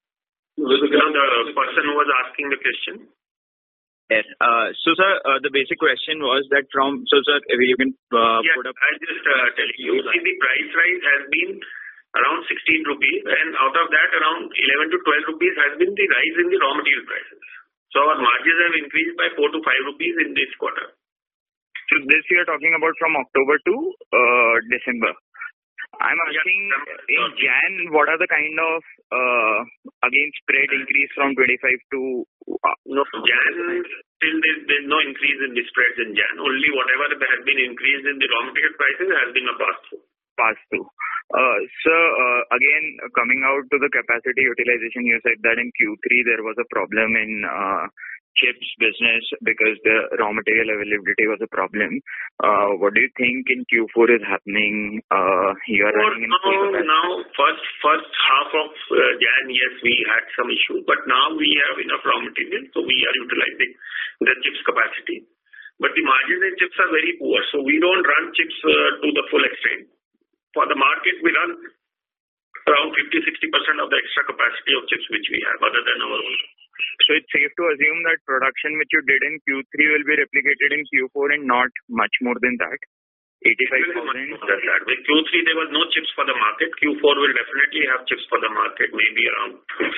The person who was asking the question. Yes. So, sir, the basic question was that sir, if you can put up. I'll just tell you. See, the price rise has been around 16 rupees, and out of that, around 11 to 12 rupees has been the rise in the raw material prices. So our margins have increased by 4 to 5 rupees in this quarter. So this you are talking about from October to December. I'm asking in Jan, what are the kind of again spread increase from 25 to no Jan still there's no increase in the spreads in Jan. Only whatever has been increased in the raw material prices has been a pass through. So again, coming out to the capacity utilization, you said that in Q3 there was a problem in chips business because the raw material availability was a problem. What do you think in Q4 is happening? You are running in full capacity. Now, first half of Jan, yes, we had some issue, but now we have enough raw material, so we are utilizing the chips capacity. But the margins in chips are very poor, so we don't run chips to the full extent. For the market, we run around 50-60% of the extra capacity of chips which we have, other than our own. So it's safe to assume that production which you did in Q3 will be replicated in Q4 and not much more than that? 85,000? With Q3, there was no chips for the market. Q4 will definitely have chips for the market, maybe around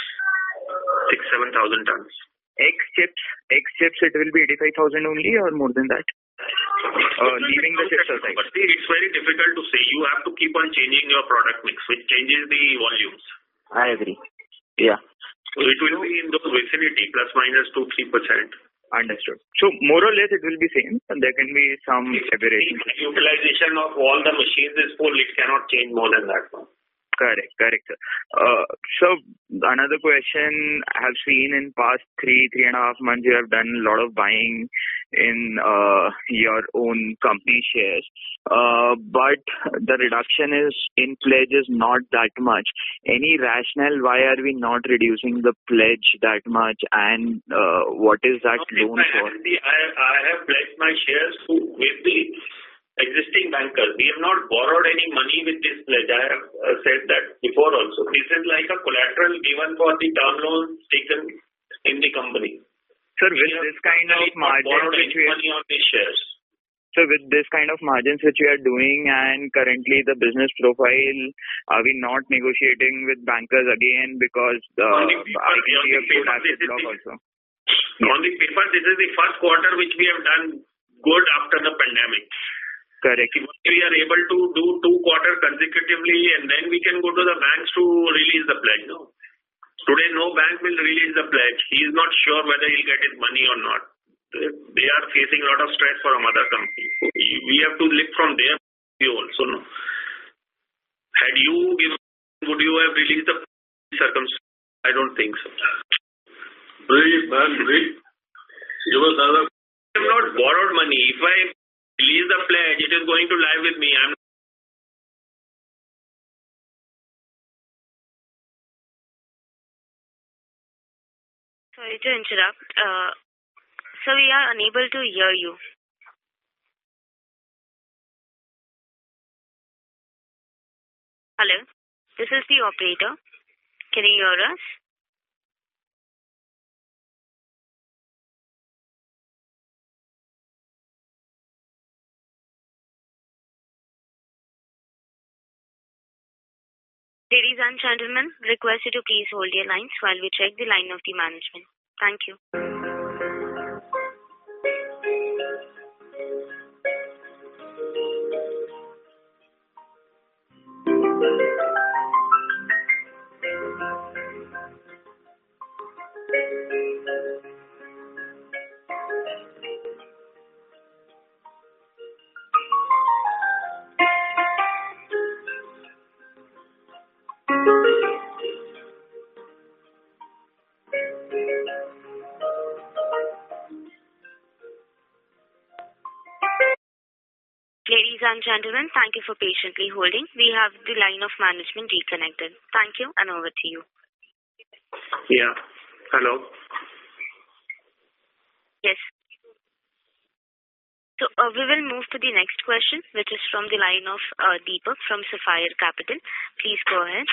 6,000-7,000 tons. X chips, it will be 85,000 only or more than that? Leaving the chips aside. But see, it's very difficult to say. You have to keep on changing your product mix, which changes the volumes. I agree. Yeah. So it will be in those vicinity, plus minus 2-3%. Understood. So more or less it will be same, and there can be some aberration. Utilization of all the machines is full. It cannot change more than that one. Correct, sir. So another question I have seen in past 3.5 months, you have done a lot of buying in your own company shares. But the reduction in pledge is not that much. Any rationale why are we not reducing the pledge that much, and what is that loan for? I have pledged my shares with the existing bankers. We have not borrowed any money with this pledge. I have said that before also. This is like a collateral given for the term loan taken in the company. Sir, with this kind of margins which we money on these shares. So with this kind of margins which we are doing, and currently the business profile, are we not negotiating with bankers again, because I think we have good asset block also? On the paper, this is the first quarter which we have done good after the pandemic. Correct. We are able to do 2 quarters consecutively, and then we can go to the banks to release the pledge. No. Today, no bank will release the pledge. He is not sure whether he'll get his money or not. They are facing a lot of stress from other companies. We have to look from their view also. No. Had you given, would you have released the circumstance? I don't think so. Breathe, man, breathe. Give us other. I have not borrowed money. If I release the pledge, it is going to lie with me. Sorry to interrupt. So we are unable to hear you. Hello, this is the operator. Can you hear us? Ladies and gentlemen, request you to please hold your lines while we check the line of the management. Thank you. Ladies and gentlemen, thank you for patiently holding. We have the line of management reconnected. Thank you, and over to you. Yeah. Hello. Yes. So we will move to the next question, which is from the line of Deepak from Sapphire Capital. Please go ahead.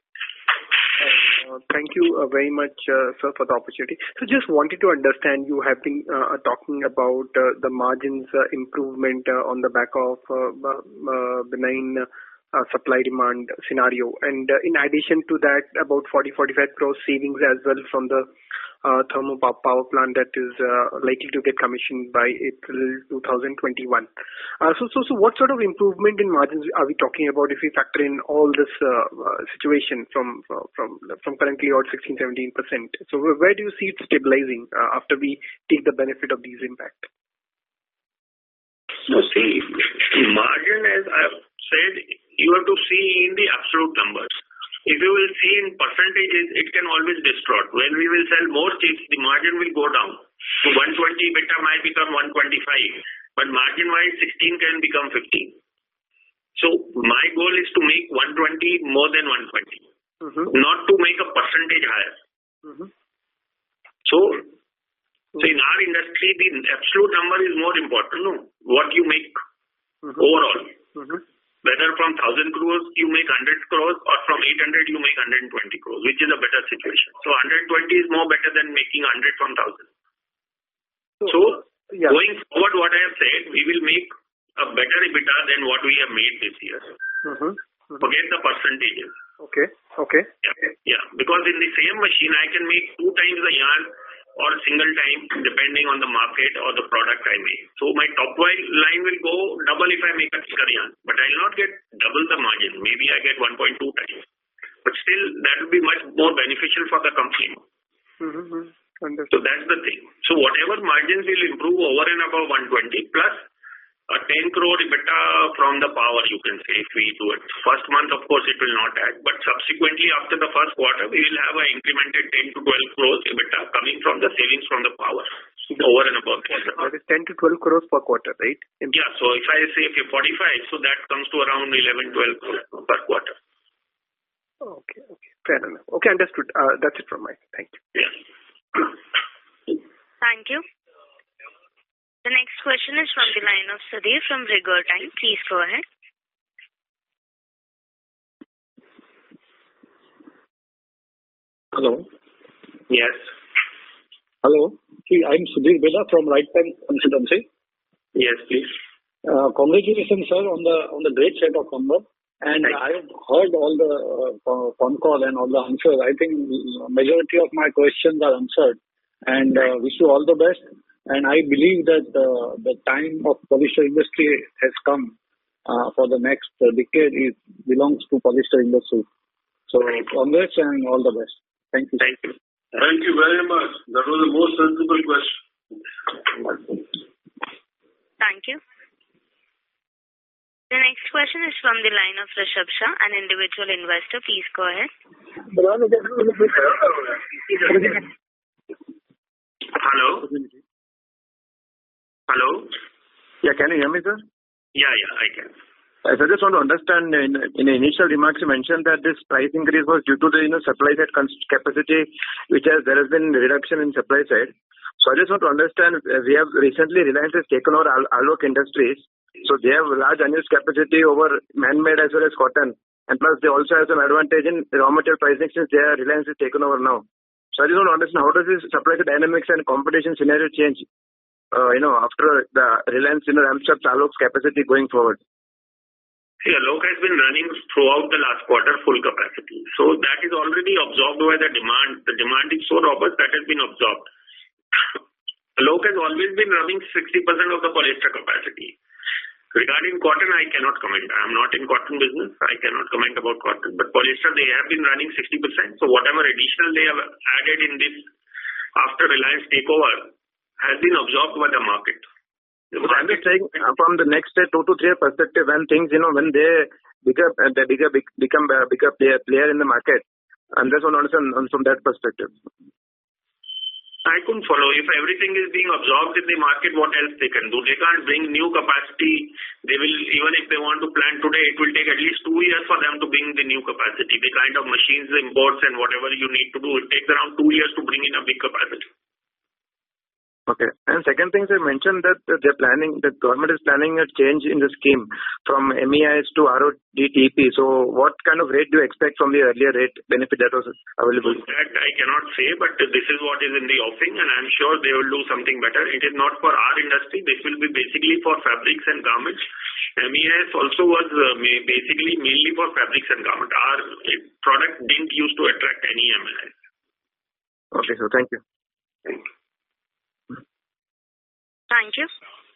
Thank you very much, sir, for the opportunity. So just wanted to understand, you have been talking about the margins improvement on the back of benign supply-demand scenario. And in addition to that, about 40-45 crores savings as well from the thermal power plant that is likely to get commissioned by April 2021. So what sort of improvement in margins are we talking about if we factor in all this situation from currently about 16-17%? So where do you see it stabilizing after we take the benefit of these impact? So see, margin, as I've said, you have to see in the absolute numbers. If you will see in percentages, it can always distort. When we will sell more chips, the margin will go down. So 120 EBITDA might become 125, but margin-wise, 16 can become 15. So my goal is to make 120 more than 120, not to make a percentage higher. So in our industry, the absolute number is more important. No? What you make overall. Whether from 1,000 crores you make 100 crores or from 800 you make 120 crores, which is a better situation. So 120 is more better than making 100 from 1,000. So going forward, what I have said, we will make a better EBITDA than what we have made this year. Forget the percentages. Okay. Yeah. Because in the same machine, I can make 2 times the yarn or single time, depending on the market or the product I make. So my top line will go double if I make a thicker yarn, but I will not get double the margin. Maybe I get 1.2 times. But still, that will be much more beneficial for the company. So that's the thing. So whatever margins will improve over and above 120 plus a 10 crore EBITDA from the power, you can say, if we do it. First month, of course, it will not add, but subsequently after the first quarter, we will have an incremented 10 to 12 crores EBITDA coming from the savings from the power. over and above. That is 10 to 12 crores per quarter, right? Yeah, so if I say if you're 45, so that comes to around 11, 12 crores per quarter. Okay, fair enough. Okay, understood. That's it from my side. Thank you. Yeah. Thank you. The next question is from the line of Sudhir from Rigor Time. Please go ahead. Hello. Yes. Hello. See, I'm Sudhir Beda from Right Time Consultancy. Yes, please. Congratulations, sir, on the great set of numbers. And I have heard all the phone call and all the answers. I think majority of my questions are answered. And wish you all the best. And I believe that the time of polyester industry has come for the next decade. It belongs to polyester industry. So congrats and all the best. Thank you. Thank you. Thank you very much. That was the most sensible question. Thank you. The next question is from the line of Rishabh Shah, an individual investor. Please go ahead. Hello? Hello? Yeah, can you hear me, sir? Yeah, I can. I just want to understand, in the initial remarks, you mentioned that this price increase was due to the supply side capacity, there has been reduction in supply side. So I just want to understand, we have recently, Reliance has taken over Alok Industries. So they have large unused capacity over man-made as well as cotton. And plus they also have some advantage in raw material pricing since Reliance is taken over now. So I just want to understand, how does this supply side dynamics and competition scenario change, after the Reliance, ramps up Alok's capacity going forward? See, Alok has been running throughout the last quarter full capacity. So that is already absorbed by the demand. The demand is so robust that has been absorbed. Alok has always been running 60% of the polyester capacity. Regarding cotton, I cannot comment. I am not in cotton business. I cannot comment about cotton. But polyester, they have been running 60%. So whatever additional they have added in this after Reliance takeover has been absorbed by the market. I'm just saying, from the next 2 to 3 year perspective, when things, when they become a bigger player in the market, I'm just want to understand from that perspective. I couldn't follow. If everything is being absorbed in the market, what else they can do? They can't bring new capacity. They will, even if they want to plant today, it will take at least 2 years for them to bring the new capacity. The kind of machines, imports, and whatever you need to do, it takes around 2 years to bring in a big capacity. Okay. And second thing, they mentioned that the government is planning a change in the scheme from MEIS to RODTEP. So what kind of rate do you expect from the earlier rate benefit that was available? That I cannot say, but this is what is in the offing, and I'm sure they will do something better. It is not for our industry. This will be basically for fabrics and garments. MEIS also was basically mainly for fabrics and garments. Our product didn't used to attract any MEIS. Okay, so thank you. Thank you. Thank you.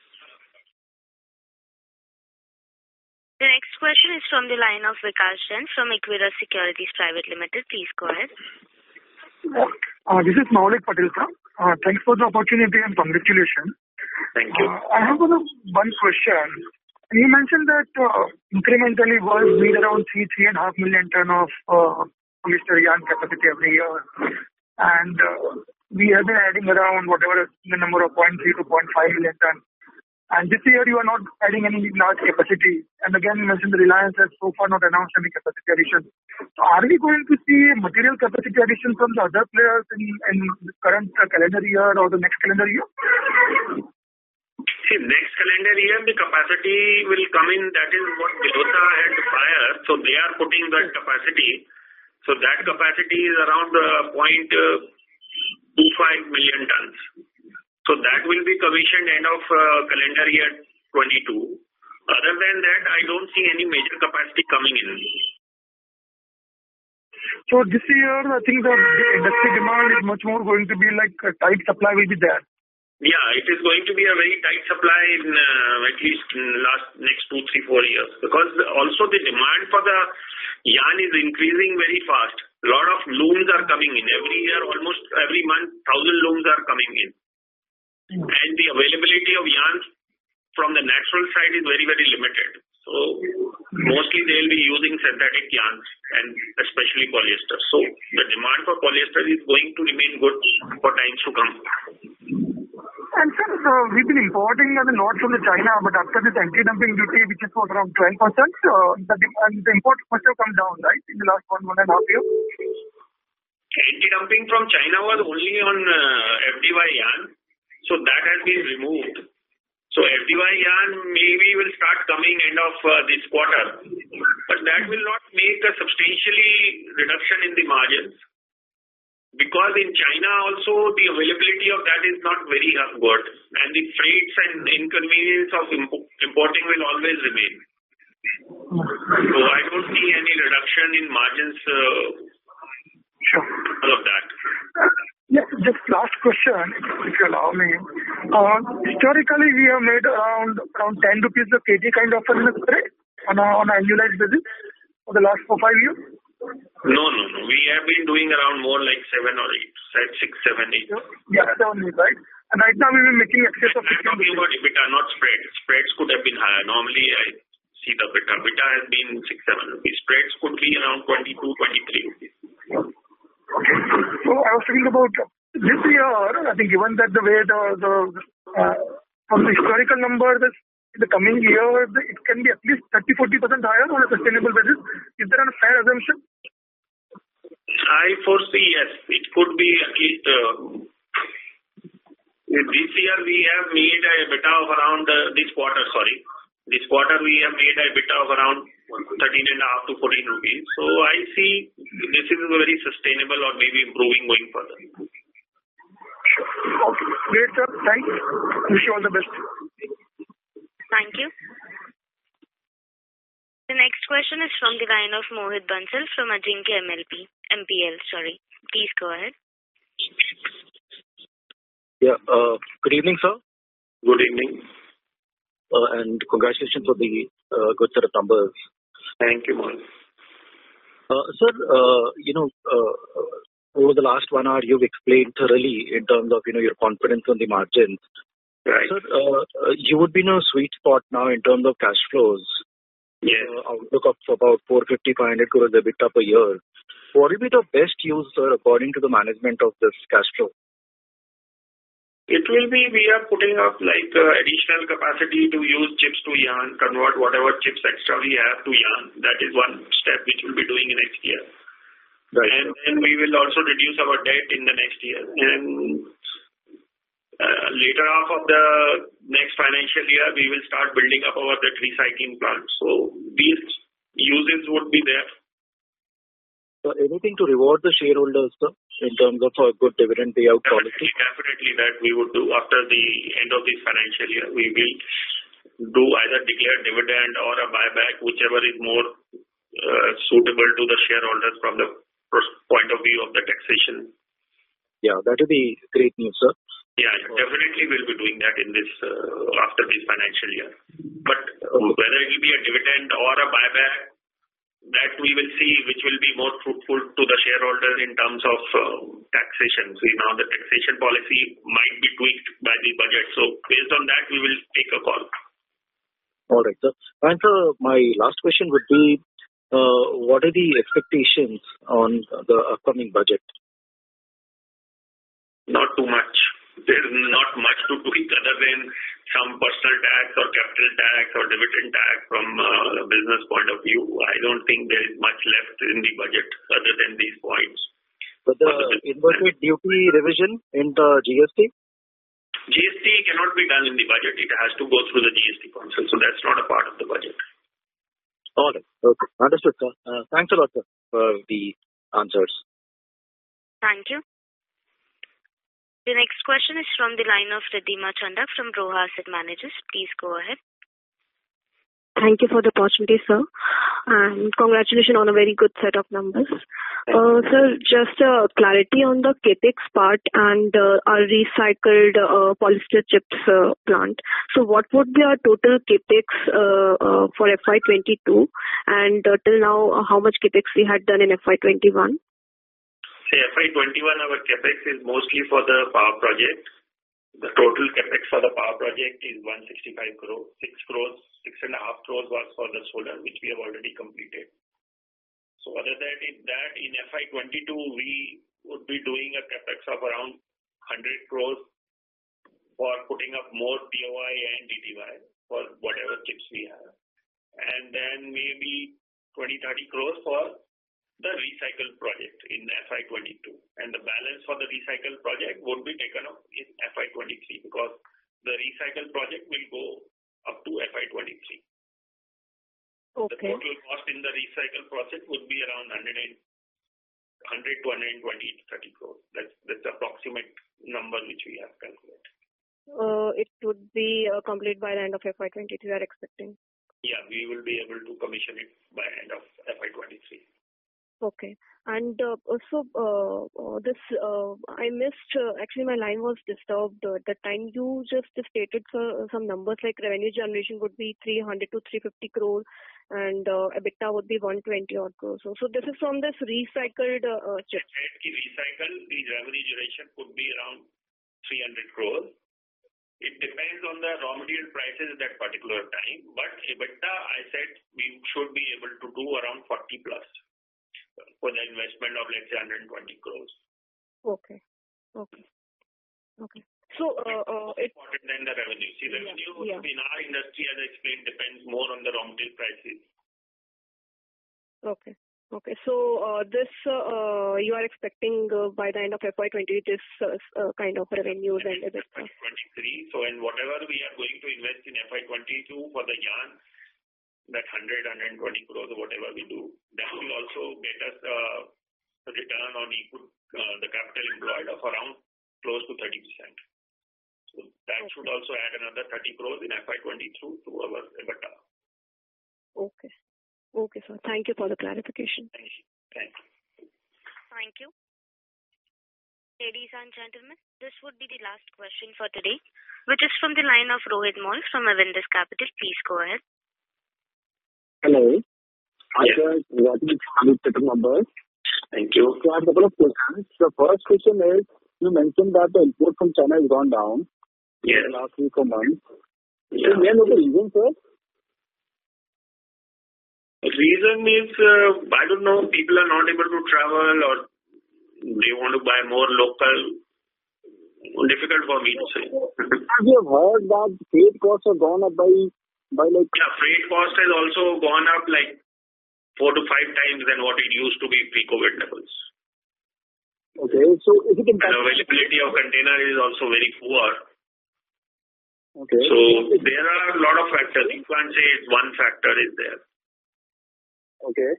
The next question is from the line of Vikas Jain from Equirus Securities Private Limited. Please go ahead. This is Maulik Patel, sir. Thanks for the opportunity and congratulations. Thank you. I have one question. You mentioned that incrementally world need around 3.5 million ton of polyester yarn capacity every year. And we have been adding around whatever the number of 0.3 to 0.5 million ton. And this year you are not adding any large capacity. And again, you mentioned the Reliance has so far not announced any capacity addition. So are we going to see material capacity addition from the other players in the current calendar year or the next calendar year? See, next calendar year, the capacity will come in. That is what Vilota had prior. So they are putting that capacity. So that capacity is around 0.25 million tons. So that will be commissioned end of calendar year 22. Other than that, I don't see any major capacity coming in. So this year, I think the industry demand is much more going to be like a tight supply will be there. Yeah, it is going to be a very tight supply in at least in next 2, 3, 4 years. Because also the demand for the yarn is increasing very fast. A lot of looms are coming in. Every year, almost every month, 1,000 looms are coming in. And the availability of yarn from the natural side is very, very limited. So mostly they will be using synthetic yarns and especially polyester. So the demand for polyester is going to remain good for times to come. And sir, we've been importing the notes from the China, but after this anti-dumping duty, which is for around 12%, the import must have come down, right, in the last 1.5 years? Anti-dumping from China was only on FDY yarn, so that has been removed. So FDY yarn maybe will start coming end of this quarter, but that will not make a substantially reduction in the margins. Because in China also the availability of that is not very good, and the freights and inconvenience of importing will always remain. So I don't see any reduction in margins because of that. Yeah, just last question, if you allow me. Historically, we have made around 10 rupees a kg kind of a spread on an annualized basis for the last 4-5 years. No. We have been doing around more like 7 or 8, 6, 7, 8. Yeah, 7, 8, right? And right now we will be making excess of 15. I'm talking about EBITDA, not spread. Spreads could have been higher. Normally I see the EBITDA. EBITDA has been 6-7 rupees. Spreads could be around 22-23 rupees. Okay. So I was thinking about this year, I think given that the way from the historical number, in the coming year, it can be at least 30-40% higher on a sustainable basis. Is that a fair assumption? I foresee, yes. It could be at least this year we have made a EBITDA of around this quarter we have made a EBITDA of around 13.5 to 14 rupees. So I see this is very sustainable or maybe improving going further. Okay. Great, sir. Thanks. Wish you all the best. Thank you. The next question is from the line of Mohit Bansal from Ajinkya MPL. Please go ahead. Yeah. Good evening, sir. Good evening. And congratulations for the good set of numbers. Thank you, Mohit. Sir, over the last 1 hour, you've explained thoroughly in terms of your confidence on the margins. Right. Sir, you would be in a sweet spot now in terms of cash flows. Yes. Outlook of about 450-500 crores EBITDA per year. What will be the best use, sir, according to the management of this cash flow? It will be, we are putting up like additional capacity to use chips to yarn, convert whatever chips extra we have to yarn. That is one step which we'll be doing next year. Right. And then we will also reduce our debt in the next year. And later half of the next financial year, we will start building up our that recycling plant. So these uses would be there. So anything to reward the shareholders, sir, in terms of a good dividend payout policy? Definitely that we would do after the end of this financial year. We will do either declare dividend or a buyback, whichever is more suitable to the shareholders from the point of view of the taxation. Yeah, that would be great news, sir. Yeah, definitely we'll be doing that in this after this financial year. But whether it will be a dividend or a buyback, that we will see which will be more fruitful to the shareholder in terms of taxation. So now the taxation policy might be tweaked by the budget. So based on that, we will take a call. All right, sir. And sir, my last question would be, what are the expectations on the upcoming budget? Not too much. There is not much to tweak other than some personal tax or capital tax or dividend tax from a business point of view. I don't think there is much left in the budget other than these points. But the inverted duty revision in the GST? GST cannot be done in the budget. It has to go through the GST council. So that's not a part of the budget. All right. Okay. Understood, sir. Thanks a lot, sir, for the answers. Thank you. The next question is from the line of Riddhima Chandak from Roha Asset Managers. Please go ahead. Thank you for the opportunity, sir. And congratulations on a very good set of numbers. Sir, just clarity on the capex part and our recycled polyester chips plant. So what would be our total capex for FY22? And till now, how much capex we had done in FY21? FY21, our capex is mostly for the power project. The total capex for the power project is 165 crores. 6.5 crores was for the solar, which we have already completed. So other than that, in FY22, we would be doing a capex of around 100 crores for putting up more TOI and DTY for whatever chips we have. And then maybe 20-30 crores for the recycle project in FY22. And the balance for the recycle project would be taken up in FY23 because the recycle project will go up to FY23. Okay. The total cost in the recycle project would be around 100 to 120 to 30 crores. That's the approximate number which we have calculated. It would be complete by the end of FY23, we are expecting. Yeah, we will be able to commission it by end of FY23. Okay. And also, I missed, actually my line was disturbed at the time. You just stated some numbers like revenue generation would be 300 to 350 crore and EBITDA would be 120 odd crores. So this is from this recycled chips. Recycle, the revenue generation could be around 300 crores. It depends on the raw material prices at that particular time. But EBITDA, I said we should be able to do around 40 plus for the investment of let's say 120 crores. Okay. So it's important than the revenue. See, revenue in our industry, as I explained, depends more on the raw material prices. Okay. So this you are expecting by the end of FY20 this kind of revenues and EBITDA. FY23. So in whatever we are going to invest in FY22 for the yarn, that 120 crores or whatever we do, that will also get us a return on the capital employed of around close to 30%. So that should also add another 30 crores in FY22 to our EBITDA. Okay, sir. Thank you for the clarification. Thank you. Thank you. Ladies and gentlemen, this would be the last question for today, which is from the line of Rohit Mall from Avendus Capital. Please go ahead. Hello. Hi, sir. Congratulations on numbers. Thank you. So I have a couple of questions. The first question is, you mentioned that the import from China has gone down in the last week or month. Yeah. So may I know the reason, sir? The reason is, I don't know, people are not able to travel or they want to buy more local. Difficult for me to say. Have you heard that freight costs have gone up by like... Yeah, freight cost has also gone up like 4 to 5 times than what it used to be pre-COVID levels. Okay, so is it and availability of container is also very poor. Okay. So there are a lot of factors. You can't say one factor is there. Okay.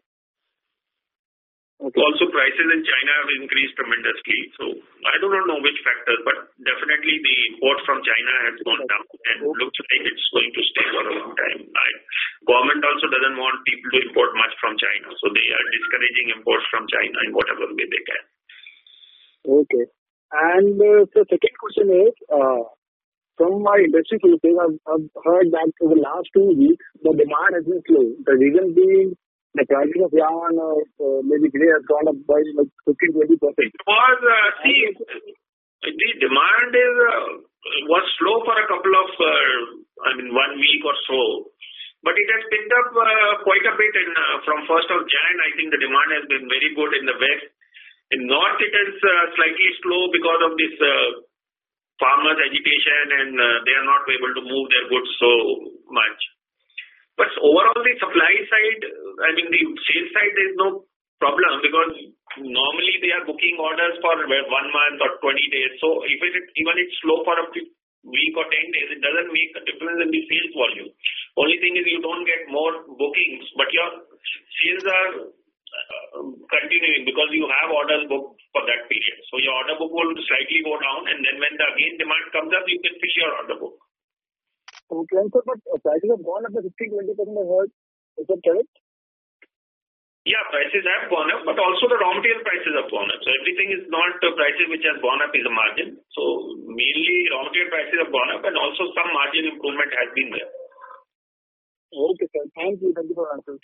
Also, prices in China have increased tremendously. So I do not know which factors, but definitely the import from China has gone down and looks like it's going to stay for a long time. Government also doesn't want people to import much from China, so they are discouraging imports from China in whatever way they can. Okay. And the second question is, from my industry sources, I've heard that over the last 2 weeks, the demand has been slow. The reason being the prices of yarn maybe today has gone up by like 15-20%. Because, the demand was slow for a couple of, 1 week or so. But it has picked up quite a bit from 1st of Jan. I think the demand has been very good in the West. In North, it is slightly slow because of this farmers' agitation and they are not able to move their goods so much. But overall, the supply side, the sales side, there is no problem because normally they are booking orders for 1 month or 20 days. So if even it's slow for a week or 10 days, it doesn't make a difference in the sales volume. Only thing is you don't get more bookings, but your sales are continuing because you have orders booked for that period. So your order book will slightly go down, and then when the demand comes up, you can fill your order book. Okay, so but prices have gone up by 15-20%, I heard. Is that correct? Yeah, prices have gone up, but also the raw material prices have gone up. So everything is not prices which has gone up is a margin. So mainly raw material prices have gone up, and also some margin improvement has been there. Okay, sir. Thank you. Thank you for answering.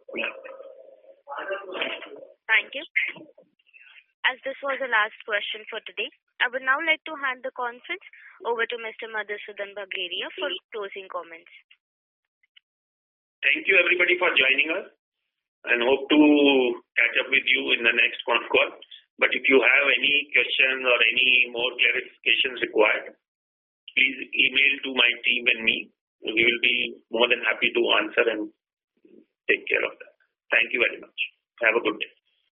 Thank you. As this was the last question for today, I would now like to hand the conference over to Mr. Madhusudan Bagaria for closing comments. Thank you everybody for joining us and hope to catch up with you in the next con call. But if you have any questions or any more clarifications required, please email to my team and me. We will be more than happy to answer and take care of that. Thank you very much. Have a good day.